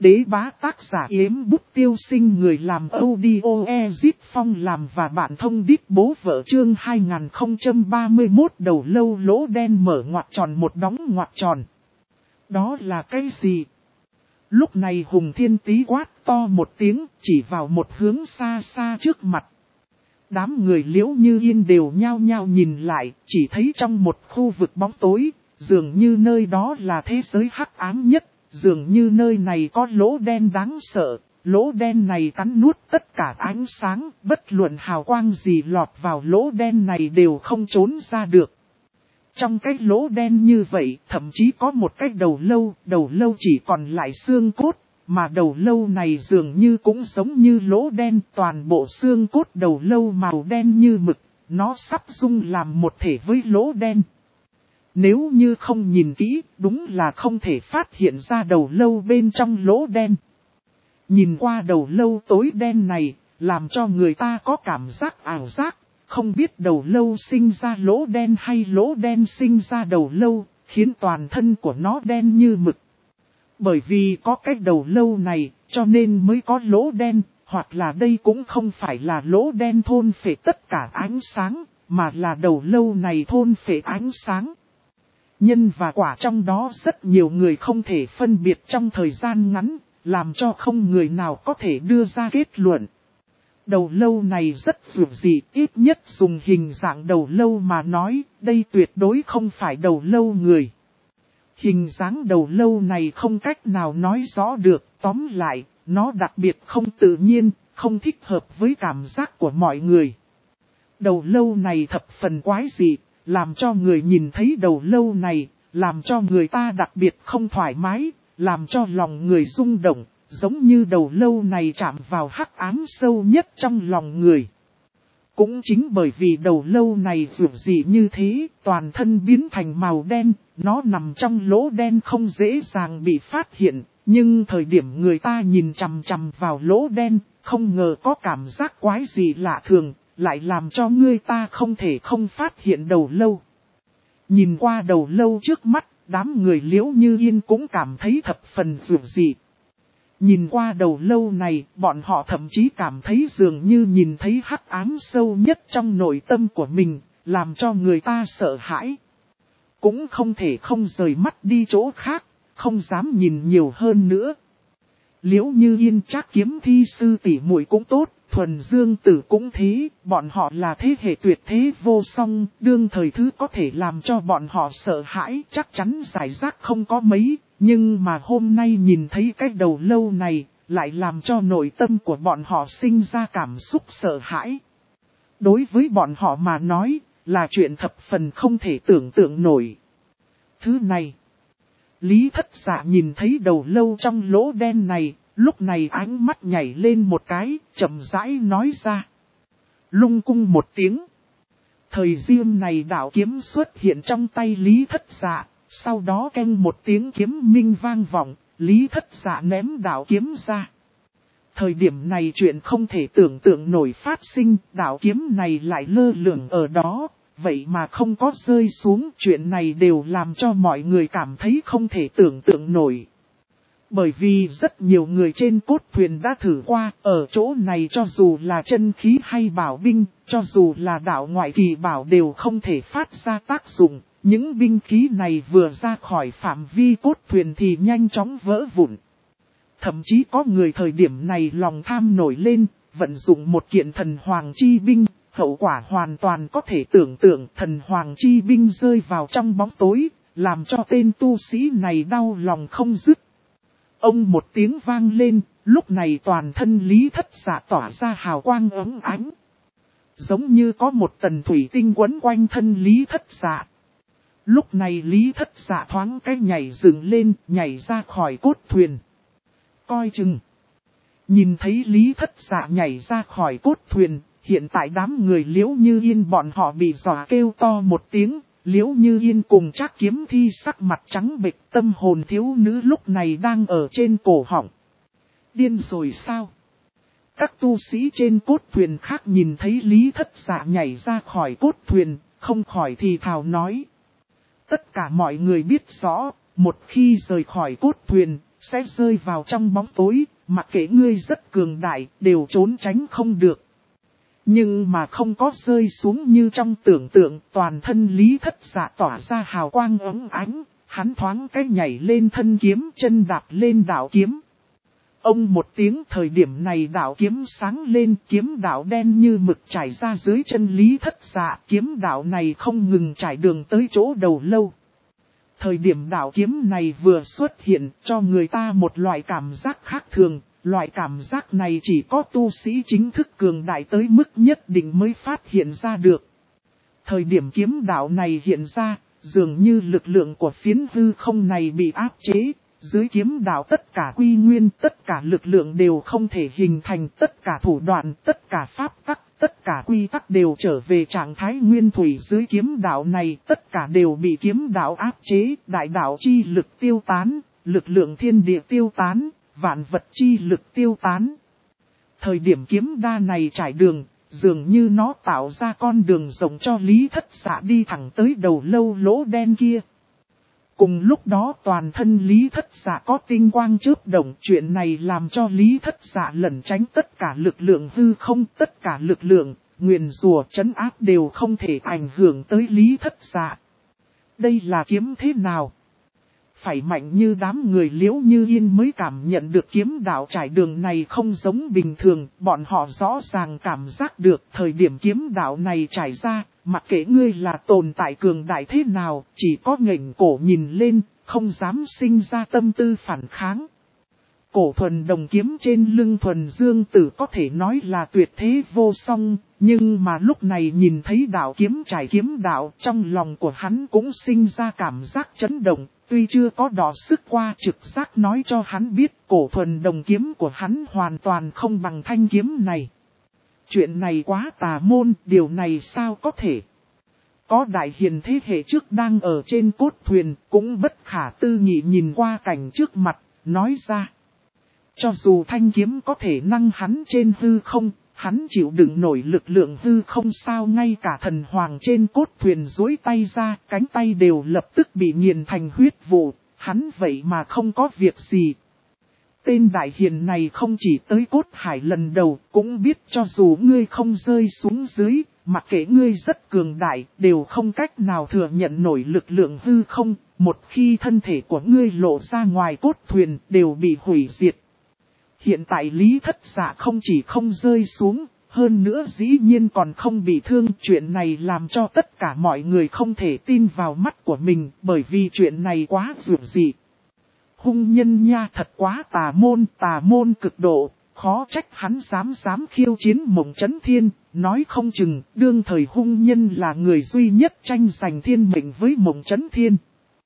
Đế bá tác giả Yếm Bút Tiêu Sinh, người làm audio Ezip Phong làm và bạn thông đít bố vợ. Chương 2031 đầu lâu lỗ đen mở ngoặc tròn một đóng ngoặc tròn. Đó là cái gì? Lúc này Hùng Thiên Tý quát to một tiếng, chỉ vào một hướng xa xa trước mặt. Đám người Liễu Như Yên đều nhao nhao nhìn lại, chỉ thấy trong một khu vực bóng tối, dường như nơi đó là thế giới hắc ám nhất, dường như nơi này có lỗ đen đáng sợ, lỗ đen này cắn nuốt tất cả ánh sáng, bất luận hào quang gì lọt vào lỗ đen này đều không trốn ra được. Trong cái lỗ đen như vậy, thậm chí có một cái đầu lâu chỉ còn lại xương cốt, mà đầu lâu này dường như cũng giống như lỗ đen, toàn bộ xương cốt đầu lâu màu đen như mực, nó sắp dung làm một thể với lỗ đen. Nếu như không nhìn kỹ, đúng là không thể phát hiện ra đầu lâu bên trong lỗ đen. Nhìn qua đầu lâu tối đen này, làm cho người ta có cảm giác ảo giác, không biết đầu lâu sinh ra lỗ đen hay lỗ đen sinh ra đầu lâu, khiến toàn thân của nó đen như mực. Bởi vì có cái đầu lâu này, cho nên mới có lỗ đen, hoặc là đây cũng không phải là lỗ đen thôn phệ tất cả ánh sáng, mà là đầu lâu này thôn phệ ánh sáng. Nhân và quả trong đó rất nhiều người không thể phân biệt trong thời gian ngắn, làm cho không người nào có thể đưa ra kết luận. Đầu lâu này rất dữ dị, ít nhất dùng hình dạng đầu lâu mà nói, đây tuyệt đối không phải đầu lâu người. Hình dáng đầu lâu này không cách nào nói rõ được, tóm lại, nó đặc biệt không tự nhiên, không thích hợp với cảm giác của mọi người. Đầu lâu này thập phần quái dị, làm cho người nhìn thấy đầu lâu này, làm cho người ta đặc biệt không thoải mái, làm cho lòng người rung động, giống như đầu lâu này chạm vào hắc ám sâu nhất trong lòng người. Cũng chính bởi vì đầu lâu này dữ dị như thế, toàn thân biến thành màu đen, nó nằm trong lỗ đen không dễ dàng bị phát hiện, nhưng thời điểm người ta nhìn chằm chằm vào lỗ đen, không ngờ có cảm giác quái gì lạ thường, lại làm cho người ta không thể không phát hiện đầu lâu. Nhìn qua đầu lâu trước mắt, đám người Liễu Như Yên cũng cảm thấy thập phần dữ dị. Nhìn qua đầu lâu này, bọn họ thậm chí cảm thấy dường như nhìn thấy hắc ám sâu nhất trong nội tâm của mình, làm cho người ta sợ hãi. Cũng không thể không rời mắt đi chỗ khác, không dám nhìn nhiều hơn nữa. Liễu Như Yên Trác Kiếm thi sư tỷ muội cũng tốt, Thuần Dương Tử cũng thế, bọn họ là thế hệ tuyệt thế vô song, đương thời thứ có thể làm cho bọn họ sợ hãi chắc chắn giải rác không có mấy, nhưng mà hôm nay nhìn thấy cái đầu lâu này, lại làm cho nội tâm của bọn họ sinh ra cảm xúc sợ hãi. Đối với bọn họ mà nói, là chuyện thập phần không thể tưởng tượng nổi. Thứ này, Lý Thất Dạ nhìn thấy đầu lâu trong lỗ đen này, lúc này ánh mắt nhảy lên một cái, chậm rãi nói ra. Lung cung một tiếng. Thời diêm này đạo kiếm xuất hiện trong tay Lý Thất Dạ, sau đó keng một tiếng kiếm minh vang vọng, Lý Thất Dạ ném đạo kiếm ra. Thời điểm này chuyện không thể tưởng tượng nổi phát sinh, đạo kiếm này lại lơ lửng ở đó, vậy mà không có rơi xuống, chuyện này đều làm cho mọi người cảm thấy không thể tưởng tượng nổi. Bởi vì rất nhiều người trên cốt thuyền đã thử qua, ở chỗ này cho dù là chân khí hay bảo binh, cho dù là đạo ngoại kỳ bảo đều không thể phát ra tác dụng. Những binh khí này vừa ra khỏi phạm vi cốt thuyền thì nhanh chóng vỡ vụn. Thậm chí có người thời điểm này lòng tham nổi lên, vận dụng một kiện thần hoàng chi binh, hậu quả hoàn toàn có thể tưởng tượng thần hoàng chi binh rơi vào trong bóng tối, làm cho tên tu sĩ này đau lòng không dứt. Ông một tiếng vang lên, lúc này toàn thân Lý Thất Dạ tỏa ra hào quang ấm ánh. Giống như có một tần thủy tinh quấn quanh thân Lý Thất Dạ. Lúc này Lý Thất Dạ thoáng cái nhảy dựng lên, nhảy ra khỏi cốt thuyền. Coi chừng. Nhìn thấy Lý Thất Dạ nhảy ra khỏi cốt thuyền, hiện tại đám người Liễu Như Yên bọn họ bị dọa kêu to một tiếng. Liễu Như Yên cùng Trác Kiếm thi sắc mặt trắng bệch, tâm hồn thiếu nữ lúc này đang ở trên cổ họng. Điên rồi sao? Các tu sĩ trên cốt thuyền khác nhìn thấy Lý Thất Dạ nhảy ra khỏi cốt thuyền, không khỏi thì thào nói. Tất cả mọi người biết rõ, một khi rời khỏi cốt thuyền, sẽ rơi vào trong bóng tối, mặc kệ ngươi rất cường đại, đều trốn tránh không được. Nhưng mà không có rơi xuống như trong tưởng tượng, toàn thân Lý Thất Dạ tỏa ra hào quang óng ánh, hắn thoáng cái nhảy lên thân kiếm, chân đạp lên đạo kiếm. Ông một tiếng, thời điểm này đạo kiếm sáng lên, kiếm đạo đen như mực trải ra dưới chân Lý Thất Dạ, kiếm đạo này không ngừng trải đường tới chỗ đầu lâu. Thời điểm đạo kiếm này vừa xuất hiện, cho người ta một loại cảm giác khác thường, loại cảm giác này chỉ có tu sĩ chính thức cường đại tới mức nhất định mới phát hiện ra được. Thời điểm kiếm đạo này hiện ra, dường như lực lượng của phiến hư không này bị áp chế. Dưới kiếm đạo tất cả quy nguyên, tất cả lực lượng đều không thể hình thành, tất cả thủ đoạn, tất cả pháp tắc, tất cả quy tắc đều trở về trạng thái nguyên thủy. Dưới kiếm đạo này tất cả đều bị kiếm đạo áp chế, đại đạo chi lực tiêu tán, lực lượng thiên địa tiêu tán, vạn vật chi lực tiêu tán. Thời điểm kiếm đa này trải đường, dường như nó tạo ra con đường rộng cho Lý Thất Dạ đi thẳng tới đầu lâu lỗ đen kia. Cùng lúc đó toàn thân Lý Thất Dạ có tinh quang chớp động, chuyện này làm cho Lý Thất Dạ lẩn tránh tất cả lực lượng hư không, tất cả lực lượng, nguyền rủa trấn áp đều không thể ảnh hưởng tới Lý Thất Dạ. Đây là kiếm thế nào? Phải mạnh như đám người Liễu Như Yên mới cảm nhận được kiếm đạo trải đường này không giống bình thường, bọn họ rõ ràng cảm giác được thời điểm kiếm đạo này trải ra. Mặc kệ ngươi là tồn tại cường đại thế nào, chỉ có ngẩng cổ nhìn lên, không dám sinh ra tâm tư phản kháng. Cổ thuần đồng kiếm trên lưng thuần dương tử có thể nói là tuyệt thế vô song, nhưng mà lúc này nhìn thấy đạo kiếm trải kiếm đạo, trong lòng của hắn cũng sinh ra cảm giác chấn động, tuy chưa có đọ sức qua trực giác nói cho hắn biết cổ thuần đồng kiếm của hắn hoàn toàn không bằng thanh kiếm này. Chuyện này quá tà môn, điều này sao có thể? Có đại hiền thế hệ trước đang ở trên cốt thuyền, cũng bất khả tư nghị nhìn qua cảnh trước mặt, nói ra. Cho dù thanh kiếm có thể năng hắn trên hư không, hắn chịu đựng nổi lực lượng hư không sao, ngay cả thần hoàng trên cốt thuyền duỗi tay ra, cánh tay đều lập tức bị nghiền thành huyết vụ, hắn vậy mà không có việc gì. Tên đại hiền này không chỉ tới cốt hải lần đầu, cũng biết cho dù ngươi không rơi xuống dưới, mặc kệ ngươi rất cường đại, đều không cách nào thừa nhận nổi lực lượng hư không, một khi thân thể của ngươi lộ ra ngoài cốt thuyền, đều bị hủy diệt. Hiện tại Lý Thất Dạ không chỉ không rơi xuống, hơn nữa dĩ nhiên còn không bị thương. Chuyện này làm cho tất cả mọi người không thể tin vào mắt của mình, bởi vì chuyện này quá dường dị. Hung nhân nha, thật quá tà môn cực độ, khó trách hắn dám khiêu chiến Mộng Chấn Thiên, nói không chừng đương thời hung nhân là người duy nhất tranh giành thiên mệnh với Mộng Chấn Thiên.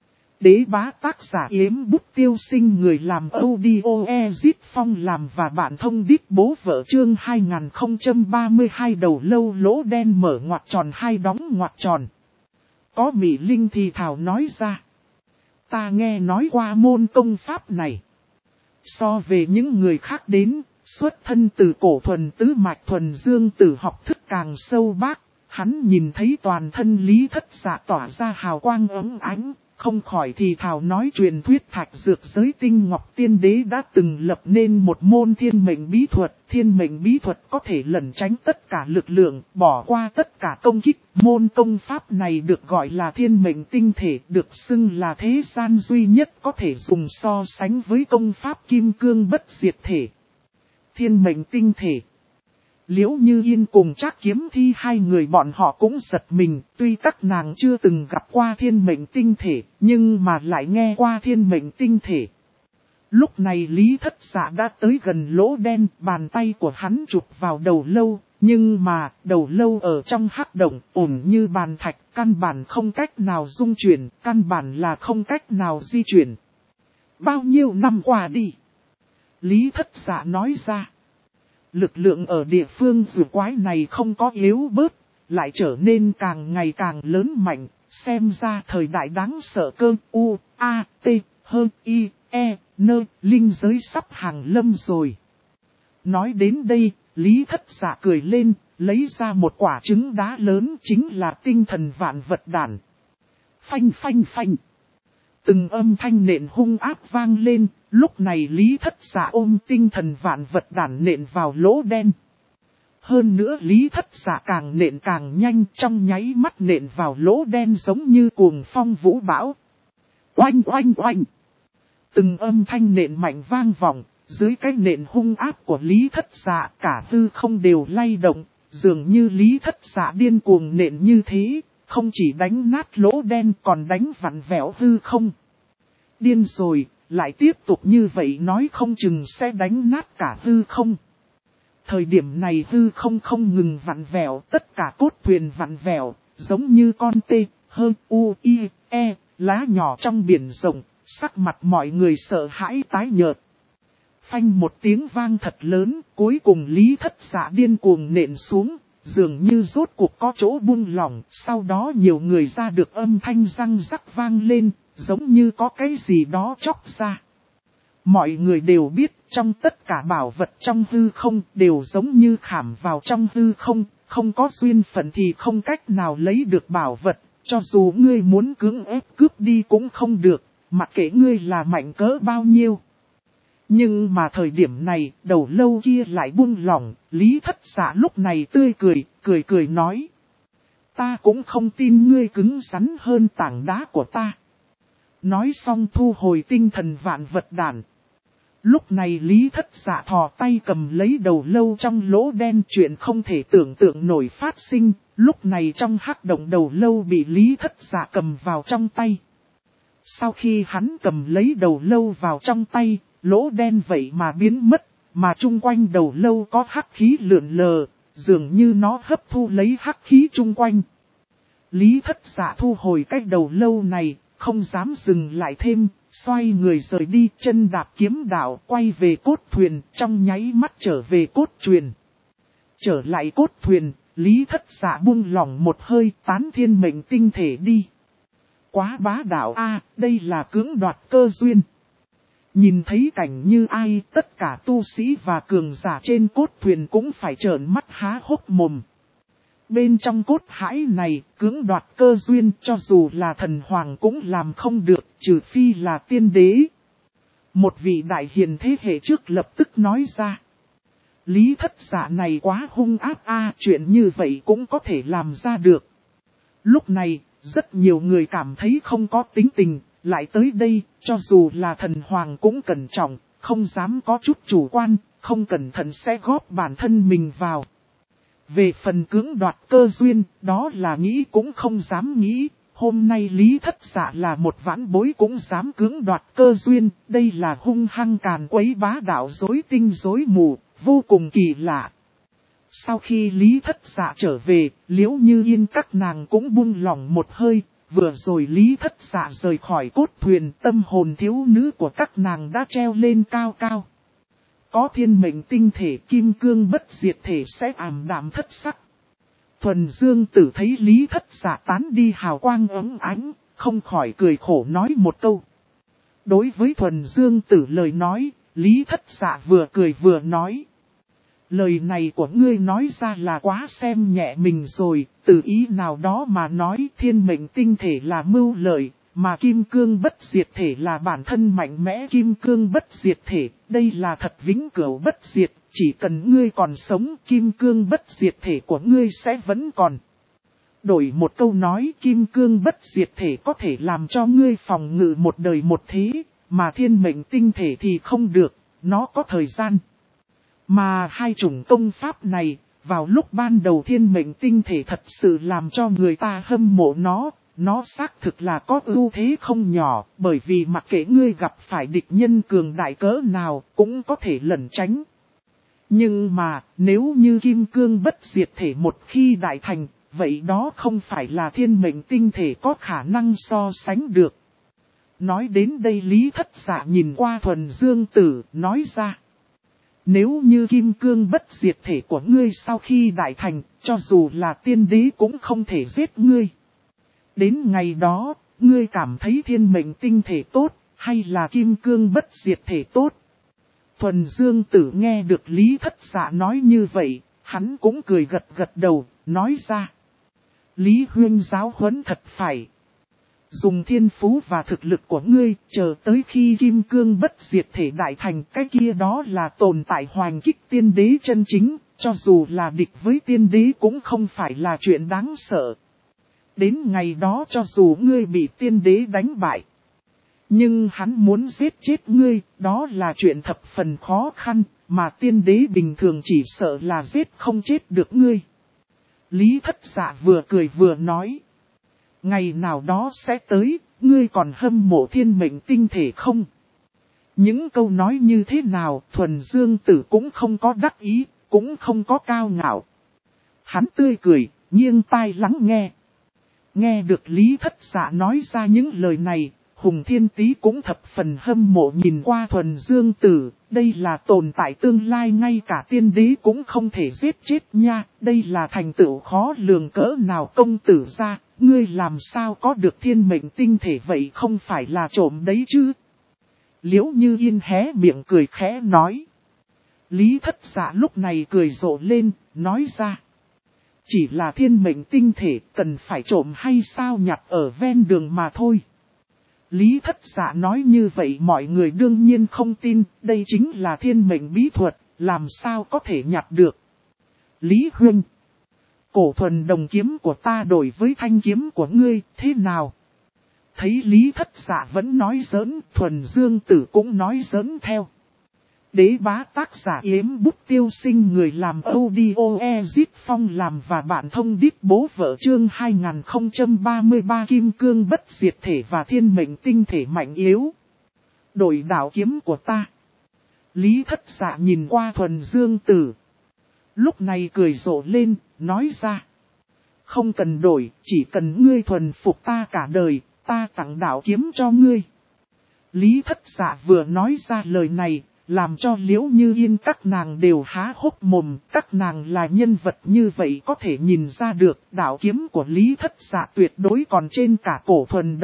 Đế bá tác giả Yếm Bút Tiêu Sinh, người làm audio Ezit Phong làm và bạn thông đít bố vợ, chương 2032 đầu lâu lỗ đen mở ngoặc tròn hai đóng ngoặc tròn. Có Mỹ Linh thì thảo nói ra. Ta nghe nói qua môn công pháp này. So về những người khác đến, xuất thân từ cổ thuần tứ mạch thuần dương tử học thức càng sâu bác, hắn nhìn thấy toàn thân Lý Thất Dạ tỏa ra hào quang óng ánh, không khỏi thì thào nói truyền thuyết thạch dược giới tinh ngọc tiên đế đã từng lập nên một môn thiên mệnh bí thuật có thể lẩn tránh tất cả lực lượng, bỏ qua tất cả công kích. Môn công pháp này được gọi là thiên mệnh tinh thể, được xưng là thế gian duy nhất có thể dùng so sánh với công pháp kim cương bất diệt thể. Thiên mệnh tinh thể. Liễu Như Yên cùng Trác Kiếm Thi hai người bọn họ cũng giật mình, tuy các nàng chưa từng gặp qua thiên mệnh tinh thể, nhưng mà lại nghe qua thiên mệnh tinh thể. Lúc này Lý Thất Dạ đã tới gần lỗ đen, bàn tay của hắn chụp vào đầu lâu, nhưng mà đầu lâu ở trong hắc động ổn như bàn thạch, căn bản không cách nào dung chuyển, căn bản là không cách nào di chuyển. Bao nhiêu năm qua đi? Lý Thất Dạ nói ra. Lực lượng ở địa phương dù quái này không có yếu bớt, lại trở nên càng ngày càng lớn mạnh, xem ra thời đại đáng sợ cơ linh giới sắp hàng lâm rồi. Nói đến đây, Lý Thất Dạ cười lên, lấy ra một quả trứng đá lớn, chính là tinh thần vạn vật đản. Phanh phanh phanh. Từng âm thanh nện hung áp vang lên, Lúc này Lý Thất Dạ ôm tinh thần vạn vật đản nện vào lỗ đen. Hơn nữa Lý Thất Dạ càng nện càng nhanh, trong nháy mắt nện vào lỗ đen giống như cuồng phong vũ bão. Oanh oanh oanh. Từng âm thanh nện mạnh vang vọng, dưới cái nện hung áp của Lý Thất Dạ cả hư không đều lay động, dường như Lý Thất Dạ điên cuồng nện như thế, không chỉ đánh nát lỗ đen còn đánh vặn vẹo hư không. Điên rồi, lại tiếp tục như vậy nói không chừng sẽ đánh nát cả hư không. Thời điểm này hư không không ngừng vặn vẹo, tất cả cốt thuyền vặn vẹo, giống như con tê, hơn u, i, e, lá nhỏ trong biển rộng, sắc mặt mọi người sợ hãi tái nhợt. Phanh một tiếng vang thật lớn, cuối cùng Lý Thất Dạ điên cuồng nện xuống, dường như rốt cuộc có chỗ buông lỏng, sau đó nhiều người ra được âm thanh răng rắc vang lên, giống như có cái gì đó chóc ra. Mọi người đều biết trong tất cả bảo vật trong hư không đều giống như khảm vào trong hư không, không có duyên phận thì không cách nào lấy được bảo vật, cho dù ngươi muốn cưỡng ép cướp đi cũng không được, mặc kệ ngươi là mạnh cỡ bao nhiêu. Nhưng mà thời điểm này, đầu lâu kia lại buông lỏng, Lý Thất Dạ lúc này tươi cười nói. Ta cũng không tin ngươi cứng rắn hơn tảng đá của ta. Nói xong thu hồi tinh thần vạn vật đản. Lúc này Lý Thất Dạ thò tay cầm lấy đầu lâu trong lỗ đen, chuyện không thể tưởng tượng nổi phát sinh, lúc này trong hắc động đầu lâu bị Lý Thất Dạ cầm vào trong tay. Sau khi hắn cầm lấy đầu lâu vào trong tay, lỗ đen vậy mà biến mất, mà chung quanh đầu lâu có hắc khí lượn lờ, dường như nó hấp thu lấy hắc khí chung quanh. Lý Thất Dạ thu hồi cái đầu lâu này, không dám dừng lại thêm, xoay người rời đi, chân đạp kiếm đạo quay về cốt thuyền, trong nháy mắt trở về cốt thuyền. Trở lại cốt thuyền, Lý Thất Dạ buông lỏng một hơi, tán thiên mệnh tinh thể đi. Quá bá đạo a, đây là cưỡng đoạt cơ duyên. Nhìn thấy cảnh như ai, tất cả tu sĩ và cường giả trên cốt thuyền cũng phải trợn mắt há hốc mồm. Bên trong cốt hãi này, cưỡng đoạt cơ duyên cho dù là thần hoàng cũng làm không được, trừ phi là tiên đế. Một vị đại hiền thế hệ trước lập tức nói ra. Lý Thất Dạ này quá hung ác a, chuyện như vậy cũng có thể làm ra được. Lúc này, rất nhiều người cảm thấy không có tính tình, lại tới đây, cho dù là thần hoàng cũng cẩn trọng, không dám có chút chủ quan, không cẩn thận sẽ góp bản thân mình vào. Về phần cưỡng đoạt cơ duyên, đó là nghĩ cũng không dám nghĩ, hôm nay Lý Thất Dạ là một vãn bối cũng dám cưỡng đoạt cơ duyên, đây là hung hăng càn quấy bá đạo rối tinh rối mù, vô cùng kỳ lạ. Sau khi Lý Thất Dạ trở về, Liễu Như Yên các nàng cũng buông lỏng một hơi, vừa rồi Lý Thất Dạ rời khỏi cốt thuyền, tâm hồn thiếu nữ của các nàng đã treo lên cao cao. Có thiên mệnh tinh thể kim cương bất diệt thể sẽ ảm đạm thất sắc. Thuần Dương Tử thấy Lý Thất Dạ tán đi hào quang ấm ánh, không khỏi cười khổ nói một câu. Đối với Thuần Dương Tử lời nói, Lý Thất Dạ vừa cười vừa nói. Lời này của ngươi nói ra là quá xem nhẹ mình rồi, từ ý nào đó mà nói thiên mệnh tinh thể là mưu lợi, mà kim cương bất diệt thể là bản thân mạnh mẽ kim cương bất diệt thể, đây là thật vĩnh cửu bất diệt, chỉ cần ngươi còn sống kim cương bất diệt thể của ngươi sẽ vẫn còn. Đổi một câu nói kim cương bất diệt thể có thể làm cho ngươi phòng ngự một đời một thế, mà thiên mệnh tinh thể thì không được, nó có thời gian. Mà hai chủng công pháp này, vào lúc ban đầu thiên mệnh tinh thể thật sự làm cho người ta hâm mộ nó xác thực là có ưu thế không nhỏ, bởi vì mặc kệ ngươi gặp phải địch nhân cường đại cỡ nào, cũng có thể lẩn tránh. Nhưng mà, nếu như kim cương bất diệt thể một khi đại thành, vậy đó không phải là thiên mệnh tinh thể có khả năng so sánh được. Nói đến đây Lý Thất Dạ nhìn qua Thuần Dương Tử, nói ra. Nếu như kim cương bất diệt thể của ngươi sau khi đại thành, cho dù là tiên đế cũng không thể giết ngươi. Đến ngày đó, ngươi cảm thấy thiên mệnh tinh thể tốt, hay là kim cương bất diệt thể tốt? Thuần Dương Tử nghe được Lý Thất Dạ nói như vậy, hắn cũng cười gật gật đầu, nói ra. Lý huynh giáo huấn thật phải. Dùng thiên phú và thực lực của ngươi, chờ tới khi kim cương bất diệt thể đại thành, cái kia đó là tồn tại hoành kích tiên đế chân chính, cho dù là địch với tiên đế cũng không phải là chuyện đáng sợ. Đến ngày đó cho dù ngươi bị tiên đế đánh bại, nhưng hắn muốn giết chết ngươi, đó là chuyện thập phần khó khăn, mà tiên đế bình thường chỉ sợ là giết không chết được ngươi. Lý Thất Dạ vừa cười vừa nói. Ngày nào đó sẽ tới, ngươi còn hâm mộ thiên mệnh tinh thể không? Những câu nói như thế nào, Thuần Dương Tử cũng không có đắc ý, cũng không có cao ngạo. Hắn tươi cười, nghiêng tai lắng nghe. Nghe được Lý Thất Dạ nói ra những lời này, Hùng Thiên Tý cũng thập phần hâm mộ nhìn qua Thuần Dương Tử, đây là tồn tại tương lai ngay cả tiên đế cũng không thể giết chết nha, đây là thành tựu khó lường cỡ nào công tử ra, ngươi làm sao có được thiên mệnh tinh thể vậy không phải là trộm đấy chứ. Liễu Như Yên hé miệng cười khẽ nói. Lý Thất Dạ lúc này cười rộ lên, nói ra. Chỉ là thiên mệnh tinh thể cần phải trộm hay sao nhặt ở ven đường mà thôi. Lý Thất Dạ nói như vậy mọi người đương nhiên không tin, đây chính là thiên mệnh bí thuật, làm sao có thể nhặt được. Lý Huynh, cổ thuần đồng kiếm của ta đổi với thanh kiếm của ngươi, thế nào? Thấy Lý Thất Dạ vẫn nói giỡn, Thuần Dương Tử cũng nói giỡn theo. Đế bá tác giả Yếm Bút Tiêu Sinh, người làm audio Ezit Phong làm và bạn thông điệp bố vợ chương 2033 Kim Cương bất diệt thể và thiên mệnh tinh thể mạnh yếu. Đổi đạo kiếm của ta. Lý Thất Dạ nhìn qua Thuần Dương Tử. Lúc này cười rộ lên, nói ra. Không cần đổi, chỉ cần ngươi thuần phục ta cả đời, ta tặng đạo kiếm cho ngươi. Lý Thất Dạ vừa nói ra lời này, làm cho Liễu Như Yên các nàng đều há hốc mồm, các nàng là nhân vật như vậy có thể nhìn ra được đạo kiếm của Lý Thất Dạ tuyệt đối còn trên cả cổ thuần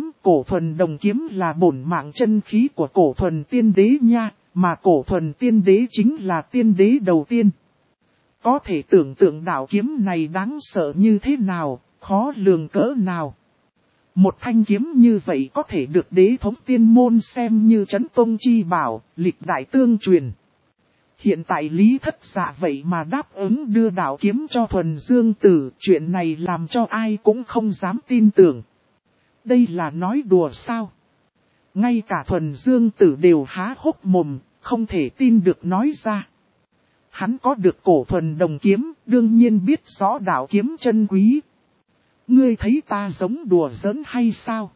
đồng kiếm là bổn mạng chân khí của cổ thuần tiên đế nha, mà cổ thuần tiên đế chính là tiên đế đầu tiên. Có thể tưởng tượng đạo kiếm này đáng sợ như thế nào, khó lường cỡ nào. Một thanh kiếm như vậy có thể được đế thống tiên môn xem như chấn tông chi bảo, lịch đại tương truyền. Hiện tại Lý Thất Dạ vậy mà đáp ứng đưa đạo kiếm cho Thuần Dương Tử, chuyện này làm cho ai cũng không dám tin tưởng. Đây là nói đùa sao? Ngay cả Thuần Dương Tử đều há hốc mồm, không thể tin được nói ra. Hắn có được cổ thuần đồng kiếm, đương nhiên biết rõ đạo kiếm chân quý. Ngươi thấy ta giống đùa giỡn hay sao?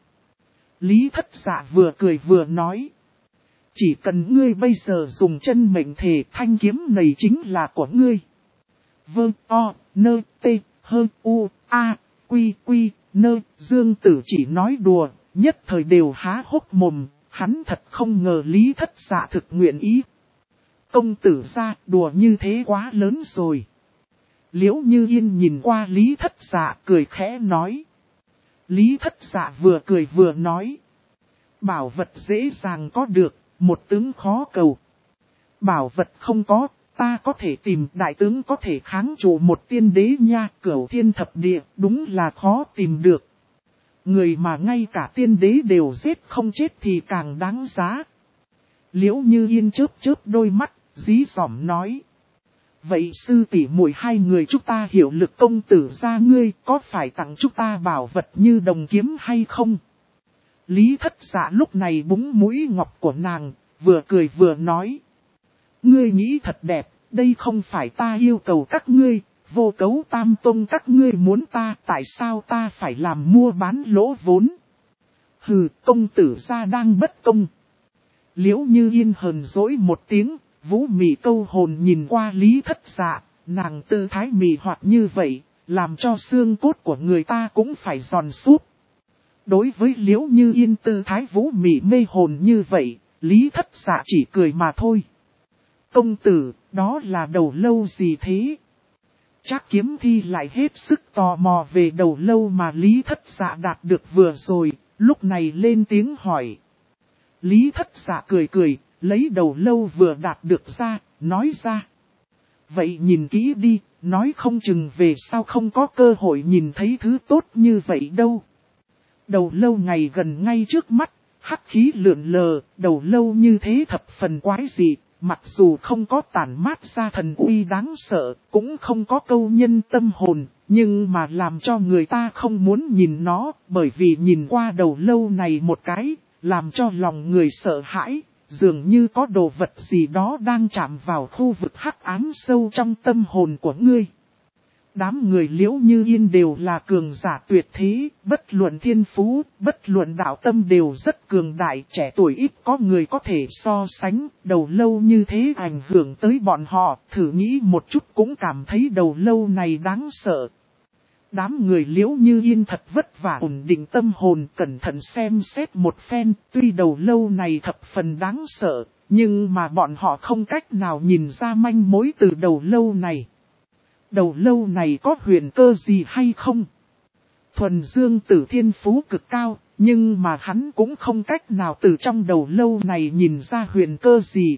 Lý Thất Dạ vừa cười vừa nói. Chỉ cần ngươi bây giờ dùng chân mệnh thể, thanh kiếm này chính là của ngươi. Vâng, o, nơ, tê, hơ, u, a, quy, quy, nơ, Dương Tử chỉ nói đùa, nhất thời đều há hốc mồm, hắn thật không ngờ Lý Thất Dạ thực nguyện ý. Công tử ra, đùa như thế quá lớn rồi. Liễu Như Yên nhìn qua Lý Thất Dạ cười khẽ nói. Lý Thất Dạ vừa cười vừa nói. Bảo vật dễ dàng có được, một tướng khó cầu. Bảo vật không có, ta có thể tìm, đại tướng có thể kháng trụ một tiên đế nha, Cửu Thiên Thập Địa, đúng là khó tìm được. Người mà ngay cả tiên đế đều giết không chết thì càng đáng giá. Liễu Như Yên chớp chớp đôi mắt, dí dỏm nói. Vậy sư tỷ muội hai người chúng ta hiểu lực công tử ra ngươi có phải tặng chúng ta bảo vật như đồng kiếm hay không? Lý Thất Dạ lúc này búng mũi ngọc của nàng, vừa cười vừa nói. Ngươi nghĩ thật đẹp, đây không phải ta yêu cầu các ngươi, vô cấu tam tông các ngươi muốn ta, tại sao ta phải làm mua bán lỗ vốn? Hừ, công tử ra đang bất công. Liễu Như Yên hờn dỗi một tiếng. Vũ mị câu hồn nhìn qua Lý Thất Dạ, nàng tư thái mị hoạt như vậy, làm cho xương cốt của người ta cũng phải giòn súp. Đối với Liễu Như Yên tư thái vũ mị mê hồn như vậy, Lý Thất Dạ chỉ cười mà thôi. Công tử, đó là đầu lâu gì thế? Trác Kiếm Thi lại hết sức tò mò về đầu lâu mà Lý Thất Dạ đạt được vừa rồi, lúc này lên tiếng hỏi. Lý Thất Dạ cười cười. Lấy đầu lâu vừa đạt được ra, nói ra. Vậy nhìn kỹ đi, nói không chừng về sau không có cơ hội nhìn thấy thứ tốt như vậy đâu. Đầu lâu ngày gần ngay trước mắt, hắc khí lượn lờ, đầu lâu như thế thập phần quái dị, mặc dù không có tản mát ra thần uy đáng sợ, cũng không có câu nhân tâm hồn, nhưng mà làm cho người ta không muốn nhìn nó, bởi vì nhìn qua đầu lâu này một cái, làm cho lòng người sợ hãi, dường như có đồ vật gì đó đang chạm vào khu vực hắc ám sâu trong tâm hồn của ngươi. Đám người Liễu Như Yên đều là cường giả tuyệt thế, bất luận thiên phú, bất luận đạo tâm đều rất cường đại, trẻ tuổi ít có người có thể so sánh, đầu lâu như thế ảnh hưởng tới bọn họ, thử nghĩ một chút cũng cảm thấy đầu lâu này đáng sợ. Đám người Liễu Như Yên thật vất vả ổn định tâm hồn, cẩn thận xem xét một phen, tuy đầu lâu này thập phần đáng sợ, nhưng mà bọn họ không cách nào nhìn ra manh mối từ đầu lâu này. Đầu lâu này có huyền cơ gì hay không? Thuần Dương Tử thiên phú cực cao, nhưng mà hắn cũng không cách nào từ trong đầu lâu này nhìn ra huyền cơ gì.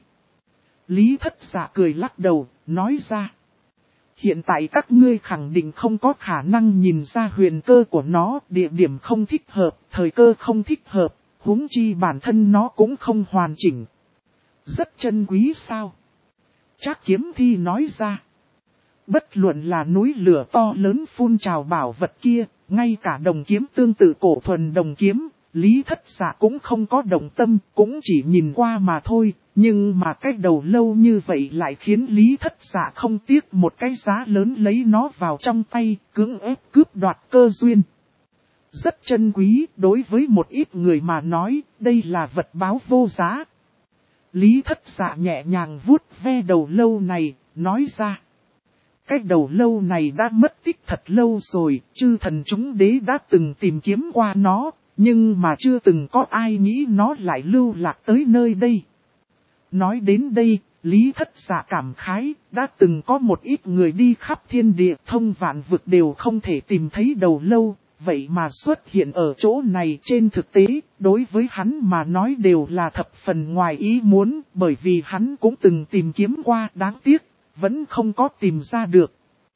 Lý Thất Dạ cười lắc đầu, nói ra. Hiện tại các ngươi khẳng định không có khả năng nhìn ra huyền cơ của nó, địa điểm không thích hợp, thời cơ không thích hợp, huống chi bản thân nó cũng không hoàn chỉnh. Rất chân quý sao? Trác Kiếm Thi nói ra. Bất luận là núi lửa to lớn phun trào bảo vật kia, ngay cả đồng kiếm tương tự cổ thuần đồng kiếm, Lý Thất Dạ cũng không có đồng tâm, cũng chỉ nhìn qua mà thôi, nhưng mà cái đầu lâu như vậy lại khiến Lý Thất Dạ không tiếc một cái giá lớn lấy nó vào trong tay, cưỡng ép cướp đoạt cơ duyên. Rất chân quý, đối với một ít người mà nói, đây là vật báo vô giá. Lý Thất Dạ nhẹ nhàng vuốt ve đầu lâu này, nói ra. Cái đầu lâu này đã mất tích thật lâu rồi, chư thần chúng đế đã từng tìm kiếm qua nó, nhưng mà chưa từng có ai nghĩ nó lại lưu lạc tới nơi đây. Nói đến đây, Lý Thất Dạ cảm khái, đã từng có một ít người đi khắp thiên địa thông vạn vực đều không thể tìm thấy đầu lâu, vậy mà xuất hiện ở chỗ này trên thực tế, đối với hắn mà nói đều là thập phần ngoài ý muốn, bởi vì hắn cũng từng tìm kiếm qua, đáng tiếc, vẫn không có tìm ra được.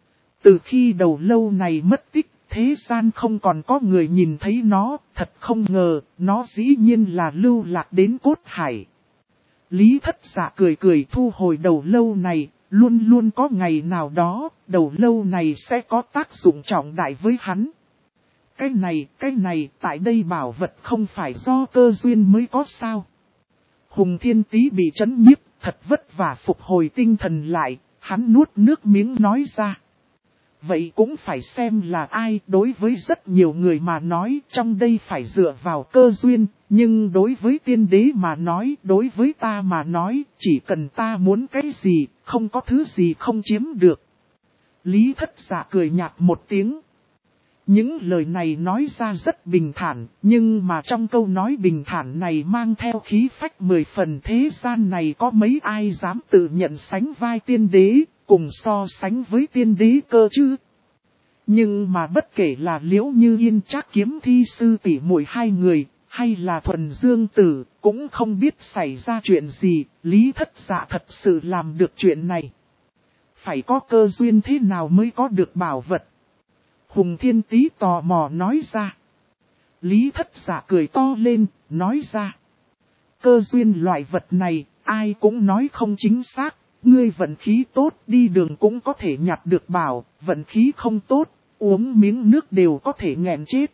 Từ khi đầu lâu này mất tích, thế gian không còn có người nhìn thấy nó, thật không ngờ, nó dĩ nhiên là lưu lạc đến cốt hải. Lý Thất Dạ cười cười thu hồi đầu lâu này, luôn luôn có ngày nào đó, đầu lâu này sẽ có tác dụng trọng đại với hắn. Cái này, tại đây bảo vật không phải do cơ duyên mới có sao. Hùng Thiên Tý bị chấn nhiếp, thật vất vả phục hồi tinh thần lại, hắn nuốt nước miếng nói ra. Vậy cũng phải xem là ai, đối với rất nhiều người mà nói trong đây phải dựa vào cơ duyên, nhưng đối với tiên đế mà nói, đối với ta mà nói, chỉ cần ta muốn cái gì, không có thứ gì không chiếm được. Lý Thất Dạ cười nhạt một tiếng. Những lời này nói ra rất bình thản, nhưng mà trong câu nói bình thản này mang theo khí phách 10 phần, thế gian này có mấy ai dám tự nhận sánh vai tiên đế, cùng so sánh với tiên đế cơ chứ. Nhưng mà bất kể là Liễu Như Yên Trác Kiếm Thi sư tỷ muội hai người, hay là Thuần Dương Tử, cũng không biết xảy ra chuyện gì, Lý Thất Dạ thật sự làm được chuyện này. Phải có cơ duyên thế nào mới có được bảo vật? Hùng Thiên Tý tò mò nói ra. Lý Thất Dạ cười to lên, nói ra. Cơ duyên loại vật này, ai cũng nói không chính xác. Ngươi vận khí tốt đi đường cũng có thể nhặt được bảo, vận khí không tốt, uống miếng nước đều có thể nghẹn chết.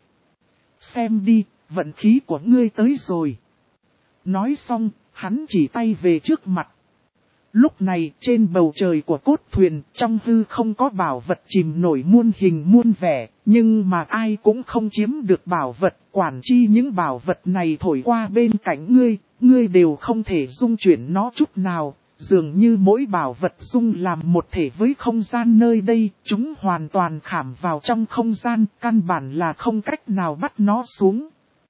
Xem đi, vận khí của ngươi tới rồi. Nói xong, hắn chỉ tay về trước mặt. Lúc này trên bầu trời của cốt thuyền trong hư không có bảo vật chìm nổi muôn hình muôn vẻ, nhưng mà ai cũng không chiếm được bảo vật, quản chi những bảo vật này thổi qua bên cạnh ngươi đều không thể dung chuyển nó chút nào, dường như mỗi bảo vật dung làm một thể với không gian nơi đây, chúng hoàn toàn khảm vào trong không gian, căn bản là không cách nào bắt nó xuống.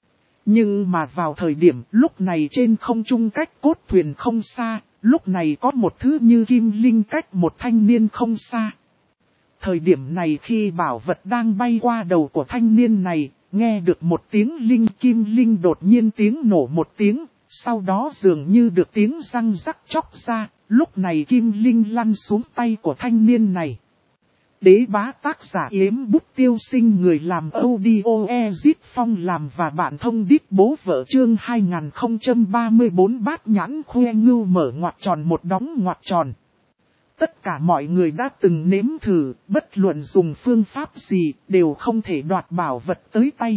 Nhưng mà vào thời điểm lúc này trên không trung cách cốt thuyền không xa, lúc này có một thứ như kim linh cách một thanh niên không xa. Thời điểm này khi bảo vật đang bay qua đầu của thanh niên này, nghe được một tiếng linh kim linh đột nhiên tiếng nổ một tiếng, sau đó dường như được tiếng răng rắc chóc ra, lúc này kim linh lăn xuống tay của thanh niên này. Đế bá tác giả Yếm Bút Tiêu Sinh, người làm audio Ezit Phong làm và bạn thông đít bố vợ. Chương 2034 bát nhãn khoe ngưu mở ngoặc tròn một đóng ngoặc tròn. Tất cả mọi người đã từng nếm thử, bất luận dùng phương pháp gì, đều không thể đoạt bảo vật tới tay.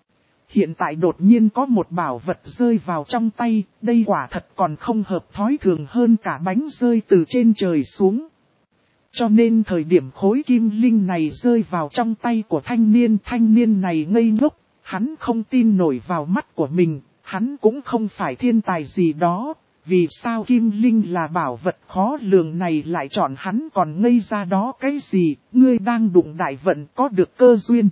Hiện tại đột nhiên có một bảo vật rơi vào trong tay, đây quả thật còn không hợp thói thường hơn cả bánh rơi từ trên trời xuống. Cho nên thời điểm khối kim linh này rơi vào trong tay của thanh niên này ngây ngốc, hắn không tin nổi vào mắt của mình, hắn cũng không phải thiên tài gì đó, vì sao kim linh là bảo vật khó lường này lại chọn hắn, còn ngây ra đó cái gì, ngươi đang đụng đại vận có được cơ duyên.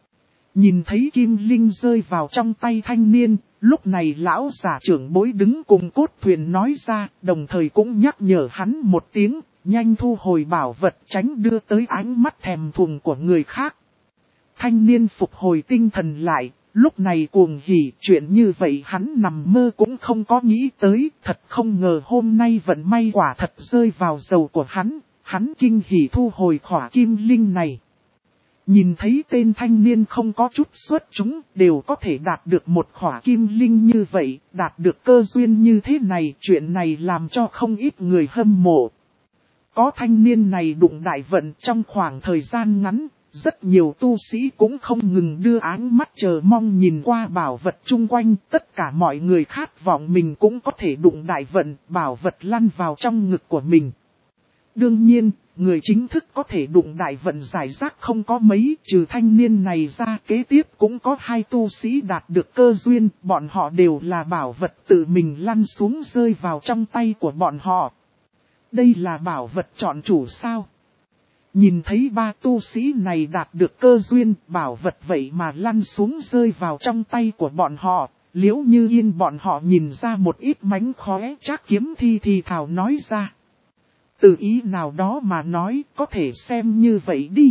Nhìn thấy kim linh rơi vào trong tay thanh niên, lúc này lão giả trưởng bối đứng cùng cốt thuyền nói ra, đồng thời cũng nhắc nhở hắn một tiếng, nhanh thu hồi bảo vật, tránh đưa tới ánh mắt thèm thuồng của người khác. Thanh niên phục hồi tinh thần lại, lúc này cuồng hỉ, chuyện như vậy hắn nằm mơ cũng không có nghĩ tới, thật không ngờ hôm nay vận may quả thật rơi vào dầu của hắn kinh hỉ thu hồi khỏa kim linh này. Nhìn thấy tên thanh niên không có chút xuất chúng, đều có thể đạt được một khỏa kim linh như vậy, đạt được cơ duyên như thế này, chuyện này làm cho không ít người hâm mộ. Có thanh niên này đụng đại vận trong khoảng thời gian ngắn, rất nhiều tu sĩ cũng không ngừng đưa ánh mắt chờ mong nhìn qua bảo vật chung quanh, tất cả mọi người khát vọng mình cũng có thể đụng đại vận, bảo vật lăn vào trong ngực của mình. Đương nhiên, người chính thức có thể đụng đại vận giải rác không có mấy, trừ thanh niên này ra, kế tiếp cũng có 2 tu sĩ đạt được cơ duyên, bọn họ đều là bảo vật tự mình lăn xuống rơi vào trong tay của bọn họ. Đây là bảo vật chọn chủ sao? Nhìn thấy 3 tu sĩ này đạt được cơ duyên, bảo vật vậy mà lăn xuống rơi vào trong tay của bọn họ, Liễu Như Yên bọn họ nhìn ra một ít mánh khóe, Trác Kiếm Thi thì thào nói ra. Từ ý nào đó mà nói, có thể xem như vậy đi.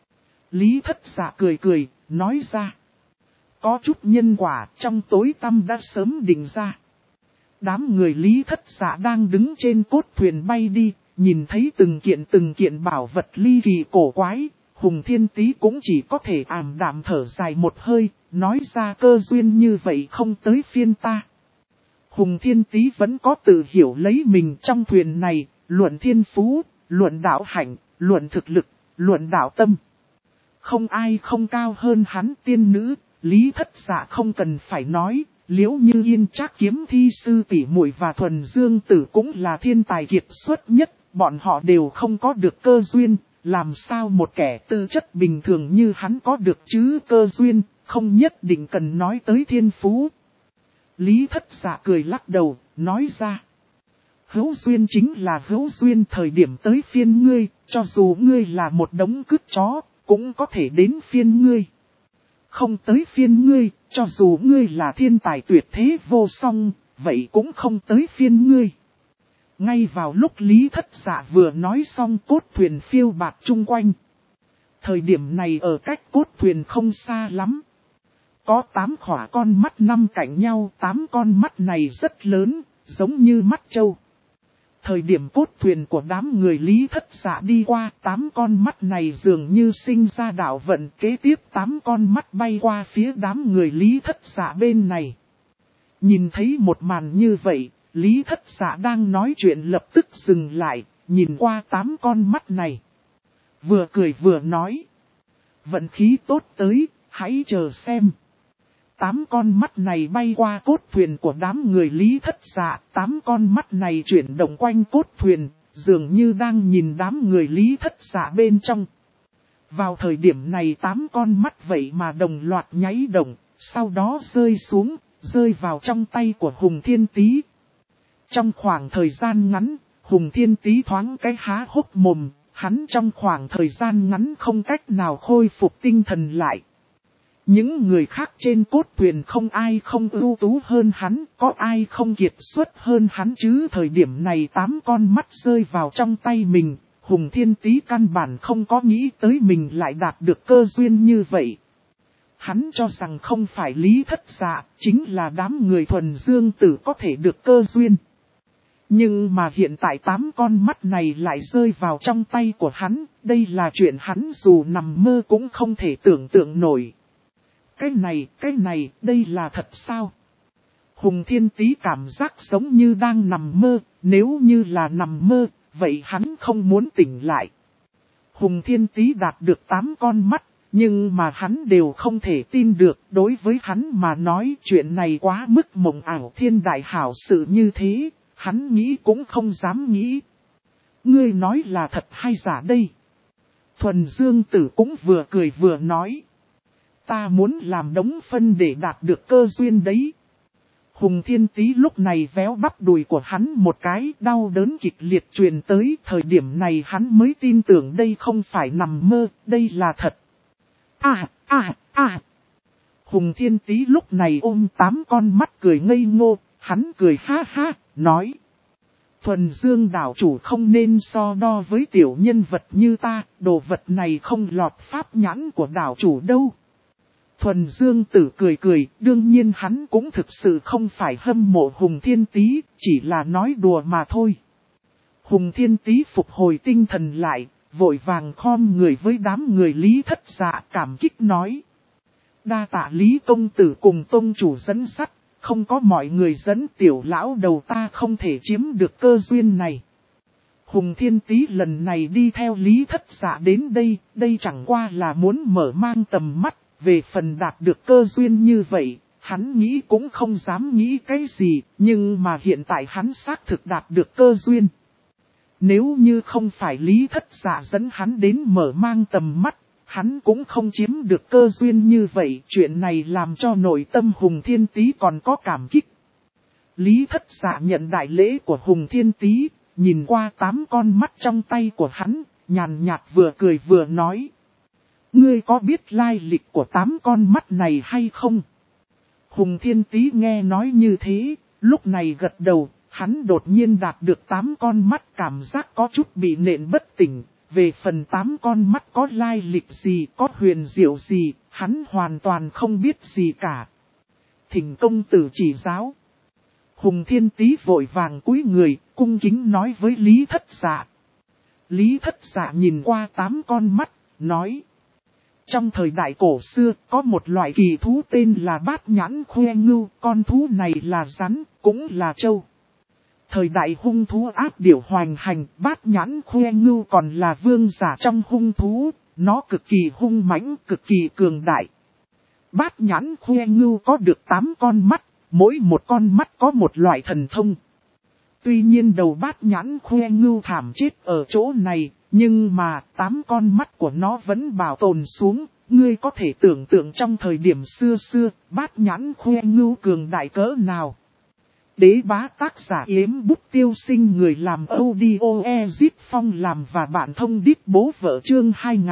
Lý Thất Dạ cười cười, nói ra. Có chút nhân quả trong tối tăm đã sớm định ra. Đám người Lý Thất Dạ đang đứng trên cốt thuyền bay đi, nhìn thấy từng kiện bảo vật ly kỳ cổ quái, Hùng Thiên Tý cũng chỉ có thể ảm đạm thở dài một hơi, nói ra cơ duyên như vậy không tới phiên ta. Hùng Thiên Tý vẫn có tự hiểu lấy mình trong thuyền này, luận thiên phú, luận đạo hạnh, luận thực lực, luận đạo tâm. Không ai không cao hơn hắn. Tiên nữ, Lý Thất Dạ không cần phải nói, Liễu Như Yên, Trác Kiếm Thi sư tỷ muội và Thuần Dương Tử cũng là thiên tài kiệt xuất nhất, bọn họ đều không có được cơ duyên, làm sao một kẻ tư chất bình thường như hắn có được chứ cơ duyên, không nhất định cần nói tới thiên phú. Lý Thất Dạ cười lắc đầu, nói ra. Hữu duyên chính là hữu duyên, thời điểm tới phiên ngươi, cho dù ngươi là một đống cứt chó, cũng có thể đến phiên ngươi. Không tới phiên ngươi, cho dù ngươi là thiên tài tuyệt thế vô song, vậy cũng không tới phiên ngươi. Ngay vào lúc Lý Thất Dạ vừa nói xong, cốt thuyền phiêu bạt chung quanh. Thời điểm này ở cách cốt thuyền không xa lắm. Có 8 khỏa con mắt 5 cạnh nhau, 8 con mắt này rất lớn, giống như mắt trâu. Thời điểm cốt thuyền của đám người Lý Thất Dạ đi qua, 8 con mắt này dường như sinh ra đạo vận, kế tiếp 8 con mắt bay qua phía đám người Lý Thất Dạ bên này. Nhìn thấy một màn như vậy, Lý Thất Dạ đang nói chuyện lập tức dừng lại, nhìn qua 8 con mắt này. Vừa cười vừa nói. Vận khí tốt tới, hãy chờ xem. 8 con mắt này bay qua cốt thuyền của đám người Lý Thất Dạ, 8 con mắt này chuyển động quanh cốt thuyền, dường như đang nhìn đám người Lý Thất Dạ bên trong. Vào thời điểm này 8 con mắt vậy mà đồng loạt nháy động, sau đó rơi xuống, rơi vào trong tay của Hùng Thiên Tý. Trong khoảng thời gian ngắn, Hùng Thiên Tý thoáng cái há hốc mồm, hắn trong khoảng thời gian ngắn không cách nào khôi phục tinh thần lại. Những người khác trên cốt thuyền không ai không ưu tú hơn hắn, có ai không kiệt xuất hơn hắn chứ. Thời điểm này 8 con mắt rơi vào trong tay mình, Hùng Thiên Tý căn bản không có nghĩ tới mình lại đạt được cơ duyên như vậy. Hắn cho rằng không phải Lý Thất Dạ, chính là đám người Thuần Dương Tử có thể được cơ duyên. Nhưng mà hiện tại 8 con mắt này lại rơi vào trong tay của hắn, đây là chuyện hắn dù nằm mơ cũng không thể tưởng tượng nổi. Cái này, đây là thật sao? Hùng Thiên Tý cảm giác giống như đang nằm mơ, nếu như là nằm mơ, vậy hắn không muốn tỉnh lại. Hùng Thiên Tý đạt được 8 con mắt, nhưng mà hắn đều không thể tin được, đối với hắn mà nói chuyện này quá mức mộng ảo thiên đại hảo sự như thế, hắn nghĩ cũng không dám nghĩ. Ngươi nói là thật hay giả đây? Thuần Dương Tử cũng vừa cười vừa nói. Ta muốn làm đống phân để đạt được cơ duyên đấy. Hùng Thiên Tý lúc này véo bắp đùi của hắn một cái, đau đớn kịch liệt truyền tới, thời điểm này hắn mới tin tưởng đây không phải nằm mơ, đây là thật. Hùng Thiên Tý lúc này ôm 8 con mắt cười ngây ngô, hắn cười ha ha, nói. Thuần Dương đảo chủ không nên so đo với tiểu nhân vật như ta, đồ vật này không lọt pháp nhãn của đảo chủ đâu. Thuần Dương Tử cười cười, đương nhiên hắn cũng thực sự không phải hâm mộ Hùng Thiên Tý, chỉ là nói đùa mà thôi. Hùng Thiên Tý phục hồi tinh thần lại, vội vàng khom người với đám người Lý Thất Dạ cảm kích nói. Đa tạ Lý công tử cùng tông chủ dẫn sắt, không có mọi người dẫn tiểu lão đầu ta không thể chiếm được cơ duyên này. Hùng Thiên Tý lần này đi theo Lý Thất Dạ đến đây chẳng qua là muốn mở mang tầm mắt. Về phần đạt được cơ duyên như vậy, hắn nghĩ cũng không dám nghĩ cái gì, nhưng mà hiện tại hắn xác thực đạt được cơ duyên. Nếu như không phải Lý Thất Dạ dẫn hắn đến mở mang tầm mắt, hắn cũng không chiếm được cơ duyên như vậy. Chuyện này làm cho nội tâm Hùng Thiên Tý còn có cảm kích. Lý Thất Dạ nhận đại lễ của Hùng Thiên Tý, nhìn qua 8 con mắt trong tay của hắn, nhàn nhạt vừa cười vừa nói. Ngươi có biết lai lịch của 8 con mắt này hay không? Hùng Thiên Tý nghe nói như thế, lúc này gật đầu, hắn đột nhiên đạt được 8 con mắt cảm giác có chút bị nện bất tỉnh. Về phần 8 con mắt có lai lịch gì, có huyền diệu gì, hắn hoàn toàn không biết gì cả. Thỉnh công tử chỉ giáo. Hùng Thiên Tý vội vàng cúi người, cung kính nói với Lý Thất Dạ. Lý Thất Dạ nhìn qua 8 con mắt, nói. Trong thời đại cổ xưa, có một loại kỳ thú tên là bát nhãn khoe ngưu, con thú này là rắn, cũng là trâu. Thời đại hung thú ác điểu hoành hành, bát nhãn khoe ngưu còn là vương giả trong hung thú, nó cực kỳ hung mãnh, cực kỳ cường đại. Bát nhãn khoe ngưu có được 8 con mắt, mỗi một con mắt có một loại thần thông. Tuy nhiên đầu bát nhãn khoe ngưu thảm chết ở chỗ này, nhưng mà 8 con mắt của nó vẫn bảo tồn xuống. Ngươi có thể tưởng tượng trong thời điểm xưa bát nhãn khoe ngưu cường đại cỡ nào. Đế bá tác giả Yếm Bút Tiêu Sinh, người làm audio Ezip Phong làm và bạn thông đít bố vợ chương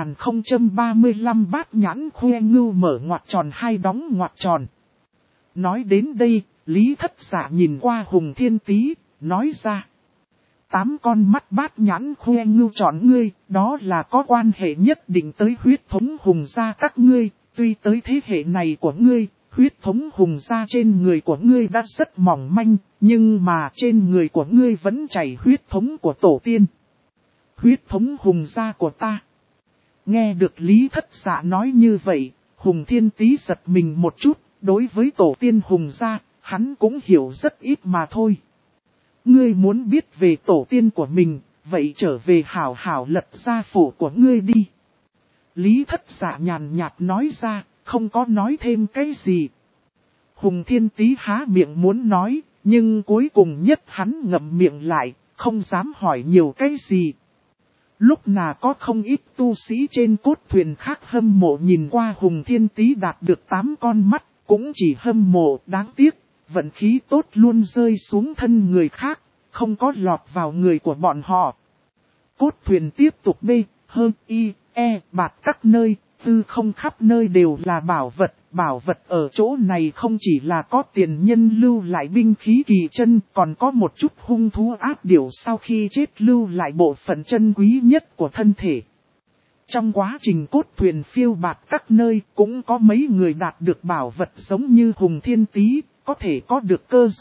2035 bát nhãn khoe ngưu mở ngoặc tròn hai đóng ngoặc tròn. Nói đến đây, Lý Thất Dạ nhìn qua Hùng Thiên Tý, nói ra. 8 con mắt bát nhãn khoe ngưu chọn ngươi, đó là có quan hệ nhất định tới huyết thống Hùng gia các ngươi, tuy tới thế hệ này của ngươi, huyết thống Hùng gia trên người của ngươi đã rất mỏng manh, nhưng mà trên người của ngươi vẫn chảy huyết thống của tổ tiên. Huyết thống Hùng gia của ta. Nghe được Lý Thất Dạ nói như vậy, Hùng Thiên Tý giật mình một chút, đối với tổ tiên Hùng gia, hắn cũng hiểu rất ít mà thôi. Ngươi muốn biết về tổ tiên của mình, vậy trở về hảo hảo lật gia phủ của ngươi đi. Lý Thất Dạ nhàn nhạt nói ra, không có nói thêm cái gì. Hùng Thiên Tý há miệng muốn nói, nhưng cuối cùng nhất hắn ngậm miệng lại, không dám hỏi nhiều cái gì. Lúc nào có không ít tu sĩ trên cốt thuyền khác hâm mộ nhìn qua Hùng Thiên Tý đạt được 8 con mắt, cũng chỉ hâm mộ đáng tiếc. Vận khí tốt luôn rơi xuống thân người khác, không có lọt vào người của bọn họ. Cốt thuyền tiếp tục bạt các nơi, tư không khắp nơi đều là bảo vật ở chỗ này không chỉ là có tiền nhân lưu lại binh khí kỳ chân, còn có một chút hung thú ác điểu sau khi chết lưu lại bộ phận chân quý nhất của thân thể. Trong quá trình cốt thuyền phiêu bạt các nơi cũng có mấy người đạt được bảo vật giống như Hùng Thiên Tý. Có thể có được cơ duyên,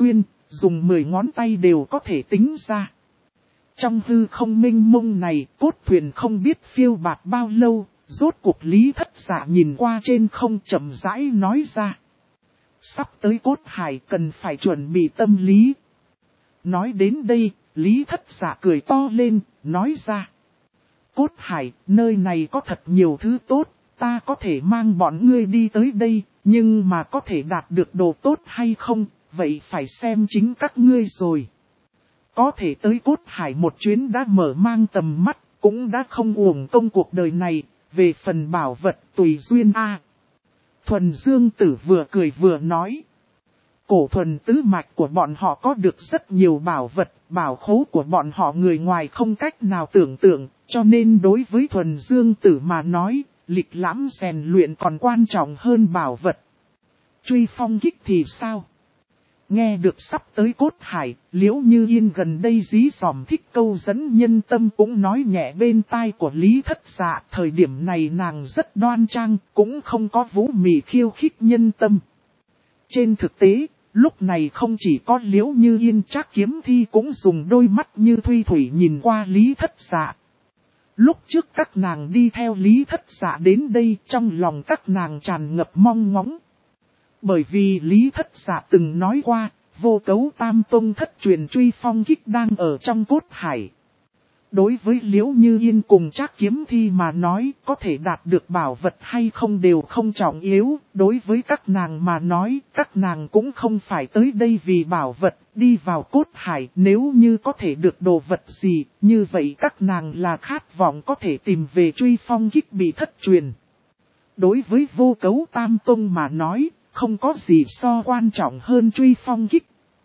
dùng 10 ngón tay đều có thể tính ra. Trong hư không mênh mông này, cốt thuyền không biết phiêu bạt bao lâu, rốt cuộc Lý Thất Dạ nhìn qua trên không chậm rãi nói ra. Sắp tới cốt hải cần phải chuẩn bị tâm lý. Nói đến đây, Lý Thất Dạ cười to lên, nói ra. Cốt hải, nơi này có thật nhiều thứ tốt, ta có thể mang bọn ngươi đi tới đây, nhưng mà có thể đạt được đồ tốt hay không, vậy phải xem chính các ngươi rồi. Có thể tới cốt hải một chuyến đã mở mang tầm mắt, cũng đã không uổng công cuộc đời này, về phần bảo vật tùy duyên a. Thuần Dương Tử vừa cười vừa nói. Cổ thuần tứ mạch của bọn họ có được rất nhiều bảo vật, bảo khố của bọn họ người ngoài không cách nào tưởng tượng, cho nên đối với Thuần Dương Tử mà nói, lịch lãm rèn luyện còn quan trọng hơn bảo vật. Truy phong kích thì sao? Nghe được sắp tới cốt hải, Liễu Như Yên gần đây dí dòm thích câu dẫn nhân tâm cũng nói nhẹ bên tai của Lý Thất Dạ. Thời điểm này nàng rất đoan trang, cũng không có vũ mị khiêu khích nhân tâm. Trên thực tế, lúc này không chỉ có Liễu Như Yên, Trác Kiếm Thi cũng dùng đôi mắt như thuy thủy nhìn qua Lý Thất Dạ. Lúc trước các nàng đi theo Lý Thất Dạ đến đây, trong lòng các nàng tràn ngập mong ngóng. Bởi vì Lý Thất Dạ từng nói qua, Vô Cấu Tam Tông thất truyền truy phong kích đang ở trong cốt hải. Đối với Liễu Như Yên cùng Trác Kiếm Thi mà nói, có thể đạt được bảo vật hay không đều không trọng yếu. Đối với các nàng mà nói, các nàng cũng không phải tới đây vì bảo vật, đi vào cốt hải. Nếu như có thể được đồ vật gì, như vậy các nàng là khát vọng có thể tìm về truy phong kích bị thất truyền. Đối với Vô Cấu Tam Tông mà nói, không có gì so quan trọng hơn truy phong kích.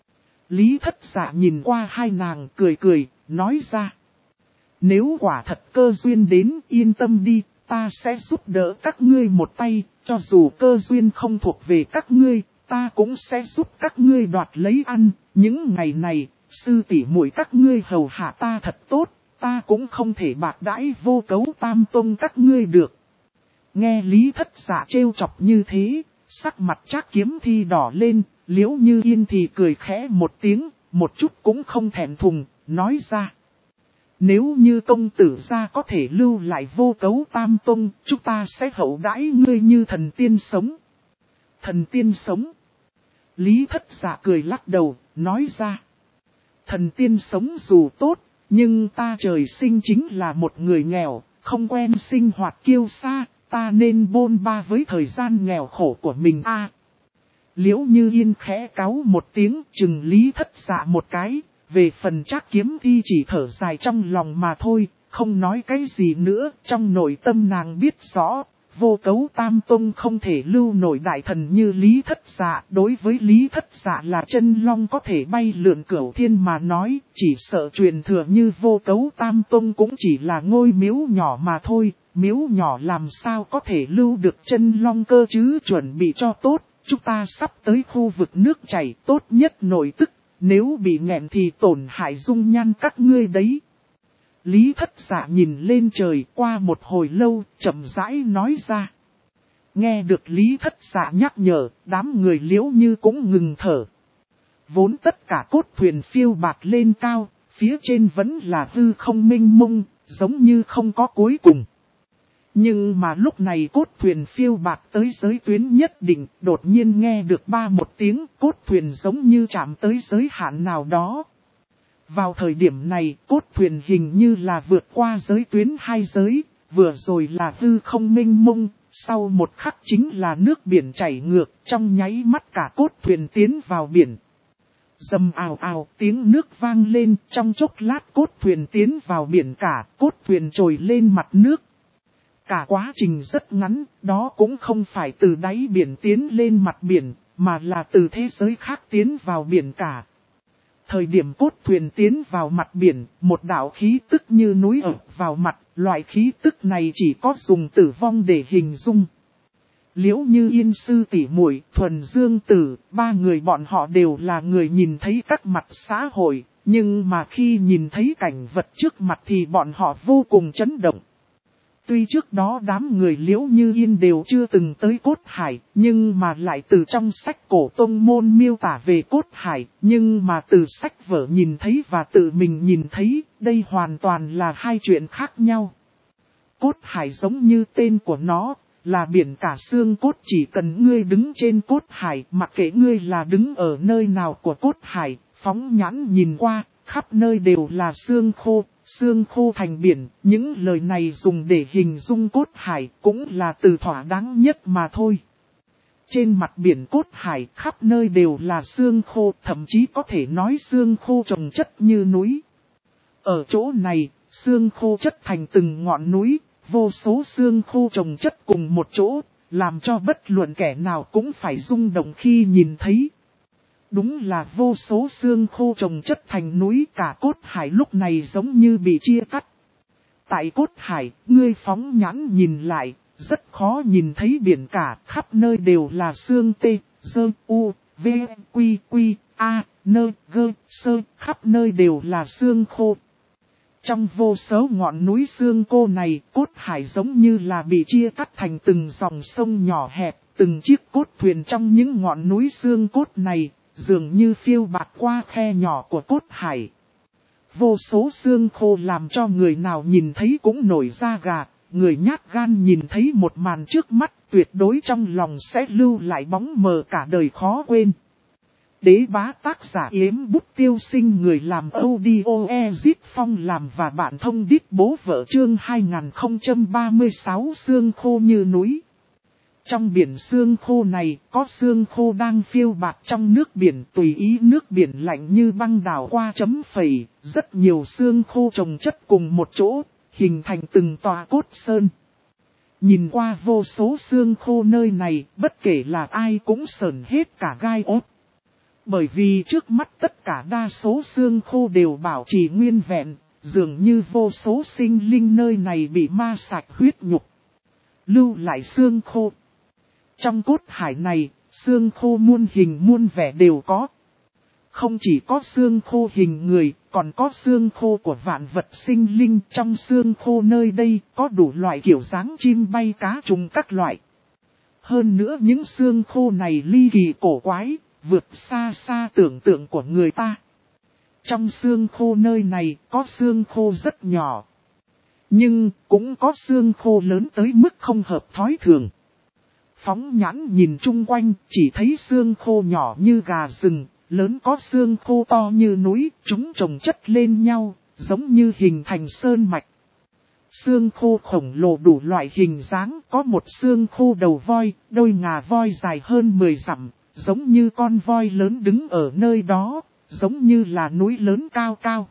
Lý Thất Dạ nhìn qua hai nàng cười cười, nói ra. Nếu quả thật cơ duyên đến, yên tâm đi, ta sẽ giúp đỡ các ngươi một tay, cho dù cơ duyên không thuộc về các ngươi, ta cũng sẽ giúp các ngươi đoạt lấy ăn. Những ngày này, sư tỷ muội các ngươi hầu hạ ta thật tốt, ta cũng không thể bạc đãi Vô Cấu Tam Tông các ngươi được. Nghe Lý Thất Dạ trêu chọc như thế, sắc mặt Trác Kiếm Thi đỏ lên, Liễu Như Yên thì cười khẽ một tiếng, một chút cũng không thẹn thùng, nói ra. Nếu như công tử gia có thể lưu lại Vô Cấu Tam Tông, chúng ta sẽ hậu đãi ngươi như thần tiên sống. Thần tiên sống. Lý Thất Dạ cười lắc đầu, nói ra. Thần tiên sống dù tốt, nhưng ta trời sinh chính là một người nghèo, không quen sinh hoạt kiêu sa, ta nên bôn ba với thời gian nghèo khổ của mình a. Liễu Như Yên khẽ cáu một tiếng, chừng Lý Thất Dạ một cái, về phần Trác Kiếm Thi chỉ thở dài trong lòng mà thôi, không nói cái gì nữa. Trong nội tâm nàng biết rõ, Vô Cấu Tam Tông không thể lưu nổi đại thần như Lý Thất Dạ. Đối với Lý Thất Dạ là chân long có thể bay lượn cửu thiên mà nói, chỉ sợ truyền thừa như Vô Cấu Tam Tông cũng chỉ là ngôi miếu nhỏ mà thôi. Miếu nhỏ làm sao có thể lưu được chân long cơ chứ? Chuẩn bị cho tốt, chúng ta sắp tới khu vực nước chảy, tốt nhất nội tức, nếu bị nghẹn thì tổn hại dung nhan các ngươi đấy. Lý Thất Dạ nhìn lên trời, qua một hồi lâu, chậm rãi nói ra. Nghe được Lý Thất Dạ nhắc nhở, đám người Liễu Như cũng ngừng thở. Vốn tất cả cốt thuyền phiêu bạt lên cao, phía trên vẫn là hư không mênh mông, giống như không có cuối cùng. Nhưng mà lúc này cốt thuyền phiêu bạt tới giới tuyến nhất định, đột nhiên nghe được ba một tiếng, cốt thuyền giống như chạm tới giới hạn nào đó. Vào thời điểm này, cốt thuyền hình như là vượt qua giới tuyến hai giới, vừa rồi là hư không mênh mông, sau một khắc chính là nước biển chảy ngược, trong nháy mắt cả cốt thuyền tiến vào biển. Rầm ào ào, tiếng nước vang lên, trong chốc lát cốt thuyền tiến vào biển cả, cốt thuyền trồi lên mặt nước. Cả quá trình rất ngắn, đó cũng không phải từ đáy biển tiến lên mặt biển, mà là từ thế giới khác tiến vào biển cả. Thời điểm cốt thuyền tiến vào mặt biển, một đạo khí tức như núi ập vào mặt, loại khí tức này chỉ có dùng tử vong để hình dung. Liễu Như Yên sư tỷ muội, Thuần Dương Tử, ba người bọn họ đều là người nhìn thấy các mặt xã hội, nhưng mà khi nhìn thấy cảnh vật trước mặt thì bọn họ vô cùng chấn động. Tuy trước đó đám người Liễu Như Yên đều chưa từng tới cốt hải, nhưng mà lại từ trong sách cổ tông môn miêu tả về cốt hải, nhưng mà từ sách vở nhìn thấy và tự mình nhìn thấy, đây hoàn toàn là hai chuyện khác nhau. Cốt hải giống như tên của nó, là biển cả xương cốt, chỉ cần ngươi đứng trên cốt hải, mặc kệ ngươi là đứng ở nơi nào của cốt hải, phóng nhãn nhìn qua, khắp nơi đều là xương khô thành biển, những lời này dùng để hình dung cốt hải cũng là từ thỏa đáng nhất mà thôi. Trên mặt biển cốt hải khắp nơi đều là xương khô, thậm chí có thể nói xương khô chồng chất như núi. Ở chỗ này, xương khô chất thành từng ngọn núi, vô số xương khô chồng chất cùng một chỗ, làm cho bất luận kẻ nào cũng phải rung động khi nhìn thấy. Đúng là vô số xương khô chồng chất thành núi, cả cốt hải lúc này giống như bị chia cắt. Tại cốt hải, ngươi phóng nhãn nhìn lại, rất khó nhìn thấy biển cả, khắp nơi đều là xương tê, dơ, u, v, quy, quy, a, nơ, gơ, sơ, khắp nơi đều là xương khô. Trong vô số ngọn núi xương khô này, cốt hải giống như là bị chia cắt thành từng dòng sông nhỏ hẹp, từng chiếc cốt thuyền trong những ngọn núi xương cốt này, dường như phiêu bạt qua khe nhỏ của cốt hải. Vô số xương khô làm cho người nào nhìn thấy cũng nổi da gà, người nhát gan nhìn thấy một màn trước mắt tuyệt đối trong lòng sẽ lưu lại bóng mờ cả đời khó quên. Đế bá tác giả Yếm Bút Tiêu Sinh, người làm audio Ezip Phong làm và bạn thông đít bố vợ, chương 2036 xương khô như núi. Trong biển xương khô này, có xương khô đang phiêu bạt trong nước biển, tùy ý nước biển lạnh như băng đảo qua chấm phẩy, rất nhiều xương khô chồng chất cùng một chỗ, hình thành từng tòa cốt sơn. Nhìn qua vô số xương khô nơi này, bất kể là ai cũng sởn hết cả gai ốt. Bởi vì trước mắt tất cả đa số xương khô đều bảo trì nguyên vẹn, dường như vô số sinh linh nơi này bị ma sạch huyết nhục, lưu lại xương khô. Trong cốt hải này, xương khô muôn hình muôn vẻ đều có. Không chỉ có xương khô hình người, còn có xương khô của vạn vật sinh linh. Trong xương khô nơi đây có đủ loại kiểu dáng chim bay cá trùng các loại. Hơn nữa những xương khô này ly kỳ cổ quái, vượt xa xa tưởng tượng của người ta. Trong xương khô nơi này có xương khô rất nhỏ, nhưng cũng có xương khô lớn tới mức không hợp thói thường. Phóng nhãn nhìn chung quanh, chỉ thấy xương khô nhỏ như gà rừng, lớn có xương khô to như núi, chúng chồng chất lên nhau, giống như hình thành sơn mạch. Xương khô khổng lồ đủ loại hình dáng, có một xương khô đầu voi, đôi ngà voi dài hơn 10 dặm, giống như con voi lớn đứng ở nơi đó, giống như là núi lớn cao cao.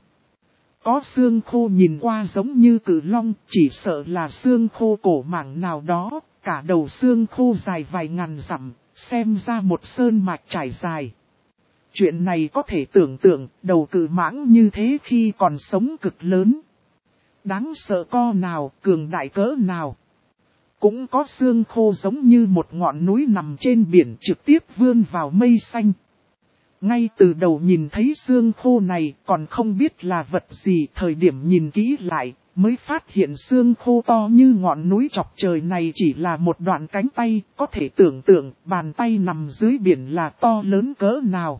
Có xương khô nhìn qua giống như cự long, chỉ sợ là xương khô cổ mảng nào đó, cả đầu xương khô dài vài ngàn dặm, xem ra một sơn mạch trải dài. Chuyện này có thể tưởng tượng, đầu cự mãng như thế khi còn sống cực lớn. Đáng sợ co nào, cường đại cỡ nào. Cũng có xương khô giống như một ngọn núi nằm trên biển trực tiếp vươn vào mây xanh. Ngay từ đầu nhìn thấy xương khô này còn không biết là vật gì, thời điểm nhìn kỹ lại mới phát hiện xương khô to như ngọn núi chọc trời này chỉ là một đoạn cánh tay, có thể tưởng tượng bàn tay nằm dưới biển là to lớn cỡ nào.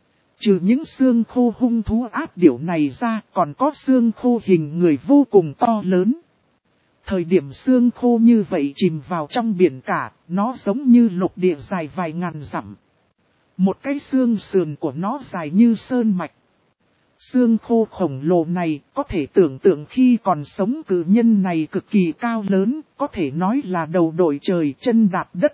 Trừ những xương khô hung thú ác điểu này ra còn có xương khô hình người vô cùng to lớn. Thời điểm xương khô như vậy chìm vào trong biển cả, nó giống như lục địa dài vài ngàn dặm. Một cái xương sườn của nó dài như sơn mạch. Xương khô khổng lồ này có thể tưởng tượng khi còn sống cự nhân này cực kỳ cao lớn, có thể nói là đầu đội trời chân đạp đất.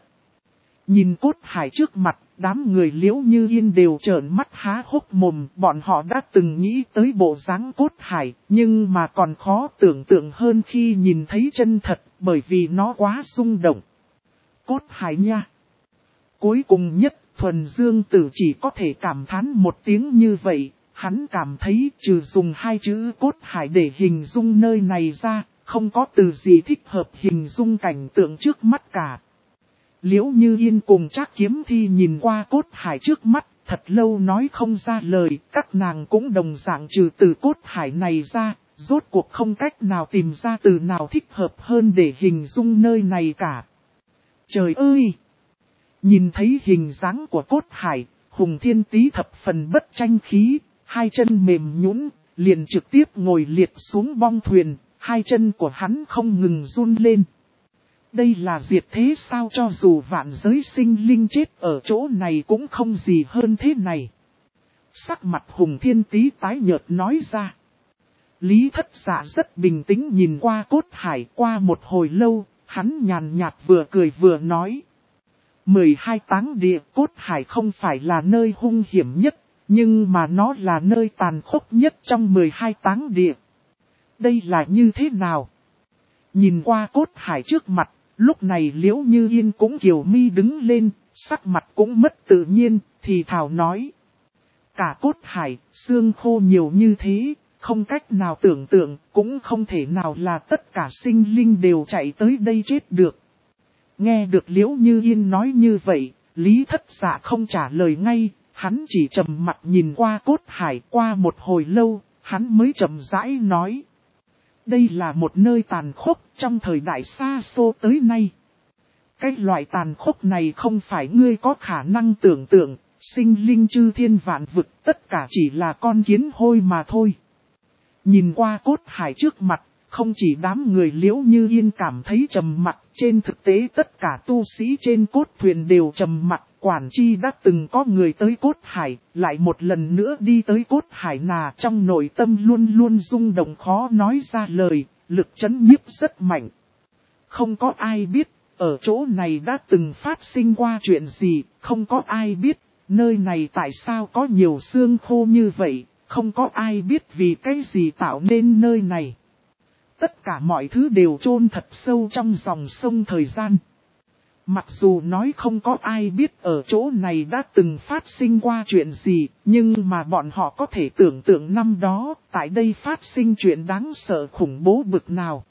Nhìn cốt hải trước mặt, đám người Liễu Như Yên đều trợn mắt há hốc mồm, bọn họ đã từng nghĩ tới bộ dáng cốt hải, nhưng mà còn khó tưởng tượng hơn khi nhìn thấy chân thật, bởi vì nó quá rung động. Cốt hải nha! Cuối cùng nhất, Thuần Dương Tử chỉ có thể cảm thán một tiếng như vậy, hắn cảm thấy trừ dùng hai chữ cốt hải để hình dung nơi này ra, không có từ gì thích hợp hình dung cảnh tượng trước mắt cả. Liễu Như Yên cùng Trác Kiếm Thi nhìn qua cốt hải trước mắt, thật lâu nói không ra lời, các nàng cũng đồng dạng trừ từ cốt hải này ra, rốt cuộc không cách nào tìm ra từ nào thích hợp hơn để hình dung nơi này cả. Trời ơi! Nhìn thấy hình dáng của cốt hải, Hùng Thiên Tý thập phần bất tranh khí, hai chân mềm nhũn, liền trực tiếp ngồi liệt xuống bong thuyền, hai chân của hắn không ngừng run lên. Đây là diệt thế sao, cho dù vạn giới sinh linh chết ở chỗ này cũng không gì hơn thế này. Sắc mặt Hùng Thiên Tý tái nhợt nói ra. Lý Thất Dạ rất bình tĩnh nhìn qua cốt hải, qua một hồi lâu, hắn nhàn nhạt vừa cười vừa nói. 12 táng địa, cốt hải không phải là nơi hung hiểm nhất, nhưng mà nó là nơi tàn khốc nhất trong 12 táng địa. Đây là như thế nào? Nhìn qua cốt hải trước mặt, lúc này Liễu Như Yên cũng kiều mi đứng lên, sắc mặt cũng mất tự nhiên, thì thào nói. Cả cốt hải, xương khô nhiều như thế, không cách nào tưởng tượng, cũng không thể nào là tất cả sinh linh đều chạy tới đây chết được. Nghe được Liễu Như Yên nói như vậy, Lý Thất Dạ không trả lời ngay, hắn chỉ trầm mặt nhìn qua cốt hải. Qua một hồi lâu, hắn mới chậm rãi nói. Đây là một nơi tàn khốc trong thời đại xa xô tới nay. Cái loại tàn khốc này không phải ngươi có khả năng tưởng tượng, sinh linh chư thiên vạn vực tất cả chỉ là con kiến hôi mà thôi. Nhìn qua cốt hải trước mặt, không chỉ đám người Liễu Như Yên cảm thấy trầm mặc, trên thực tế tất cả tu sĩ trên cốt thuyền đều trầm mặc. Quản chi đã từng có người tới cốt hải, lại một lần nữa đi tới cốt hải nà, trong nội tâm luôn luôn rung động khó nói ra lời, lực chấn nhiếp rất mạnh. Không có ai biết, ở chỗ này đã từng phát sinh qua chuyện gì, không có ai biết, nơi này tại sao có nhiều xương khô như vậy, không có ai biết vì cái gì tạo nên nơi này. Tất cả mọi thứ đều chôn thật sâu trong dòng sông thời gian. Mặc dù nói không có ai biết ở chỗ này đã từng phát sinh qua chuyện gì, nhưng mà bọn họ có thể tưởng tượng năm đó, tại đây phát sinh chuyện đáng sợ khủng bố bực nào.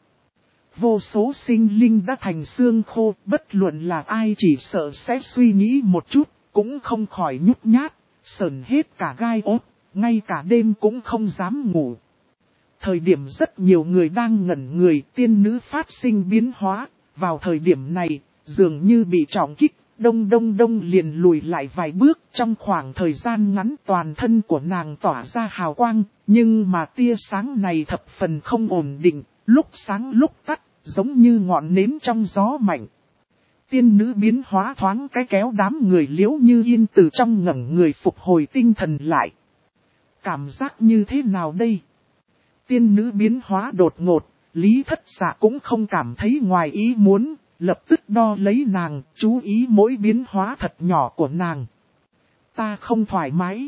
Vô số sinh linh đã thành xương khô, bất luận là ai chỉ sợ sẽ suy nghĩ một chút, cũng không khỏi nhút nhát, sởn hết cả gai ốt, ngay cả đêm cũng không dám ngủ. Thời điểm rất nhiều người đang ngẩn người, tiên nữ phát sinh biến hóa, vào thời điểm này, dường như bị trọng kích, đông liền lùi lại vài bước. Trong khoảng thời gian ngắn toàn thân của nàng tỏa ra hào quang, nhưng mà tia sáng này thập phần không ổn định, lúc sáng lúc tắt, giống như ngọn nến trong gió mạnh. Tiên nữ biến hóa thoáng cái kéo đám người Liễu Như Yên từ trong ngẩn người phục hồi tinh thần lại. Cảm giác như thế nào đây? Tiên nữ biến hóa đột ngột, Lý Thất Dạ cũng không cảm thấy ngoài ý muốn, lập tức đo lấy nàng, chú ý mỗi biến hóa thật nhỏ của nàng. Ta không thoải mái.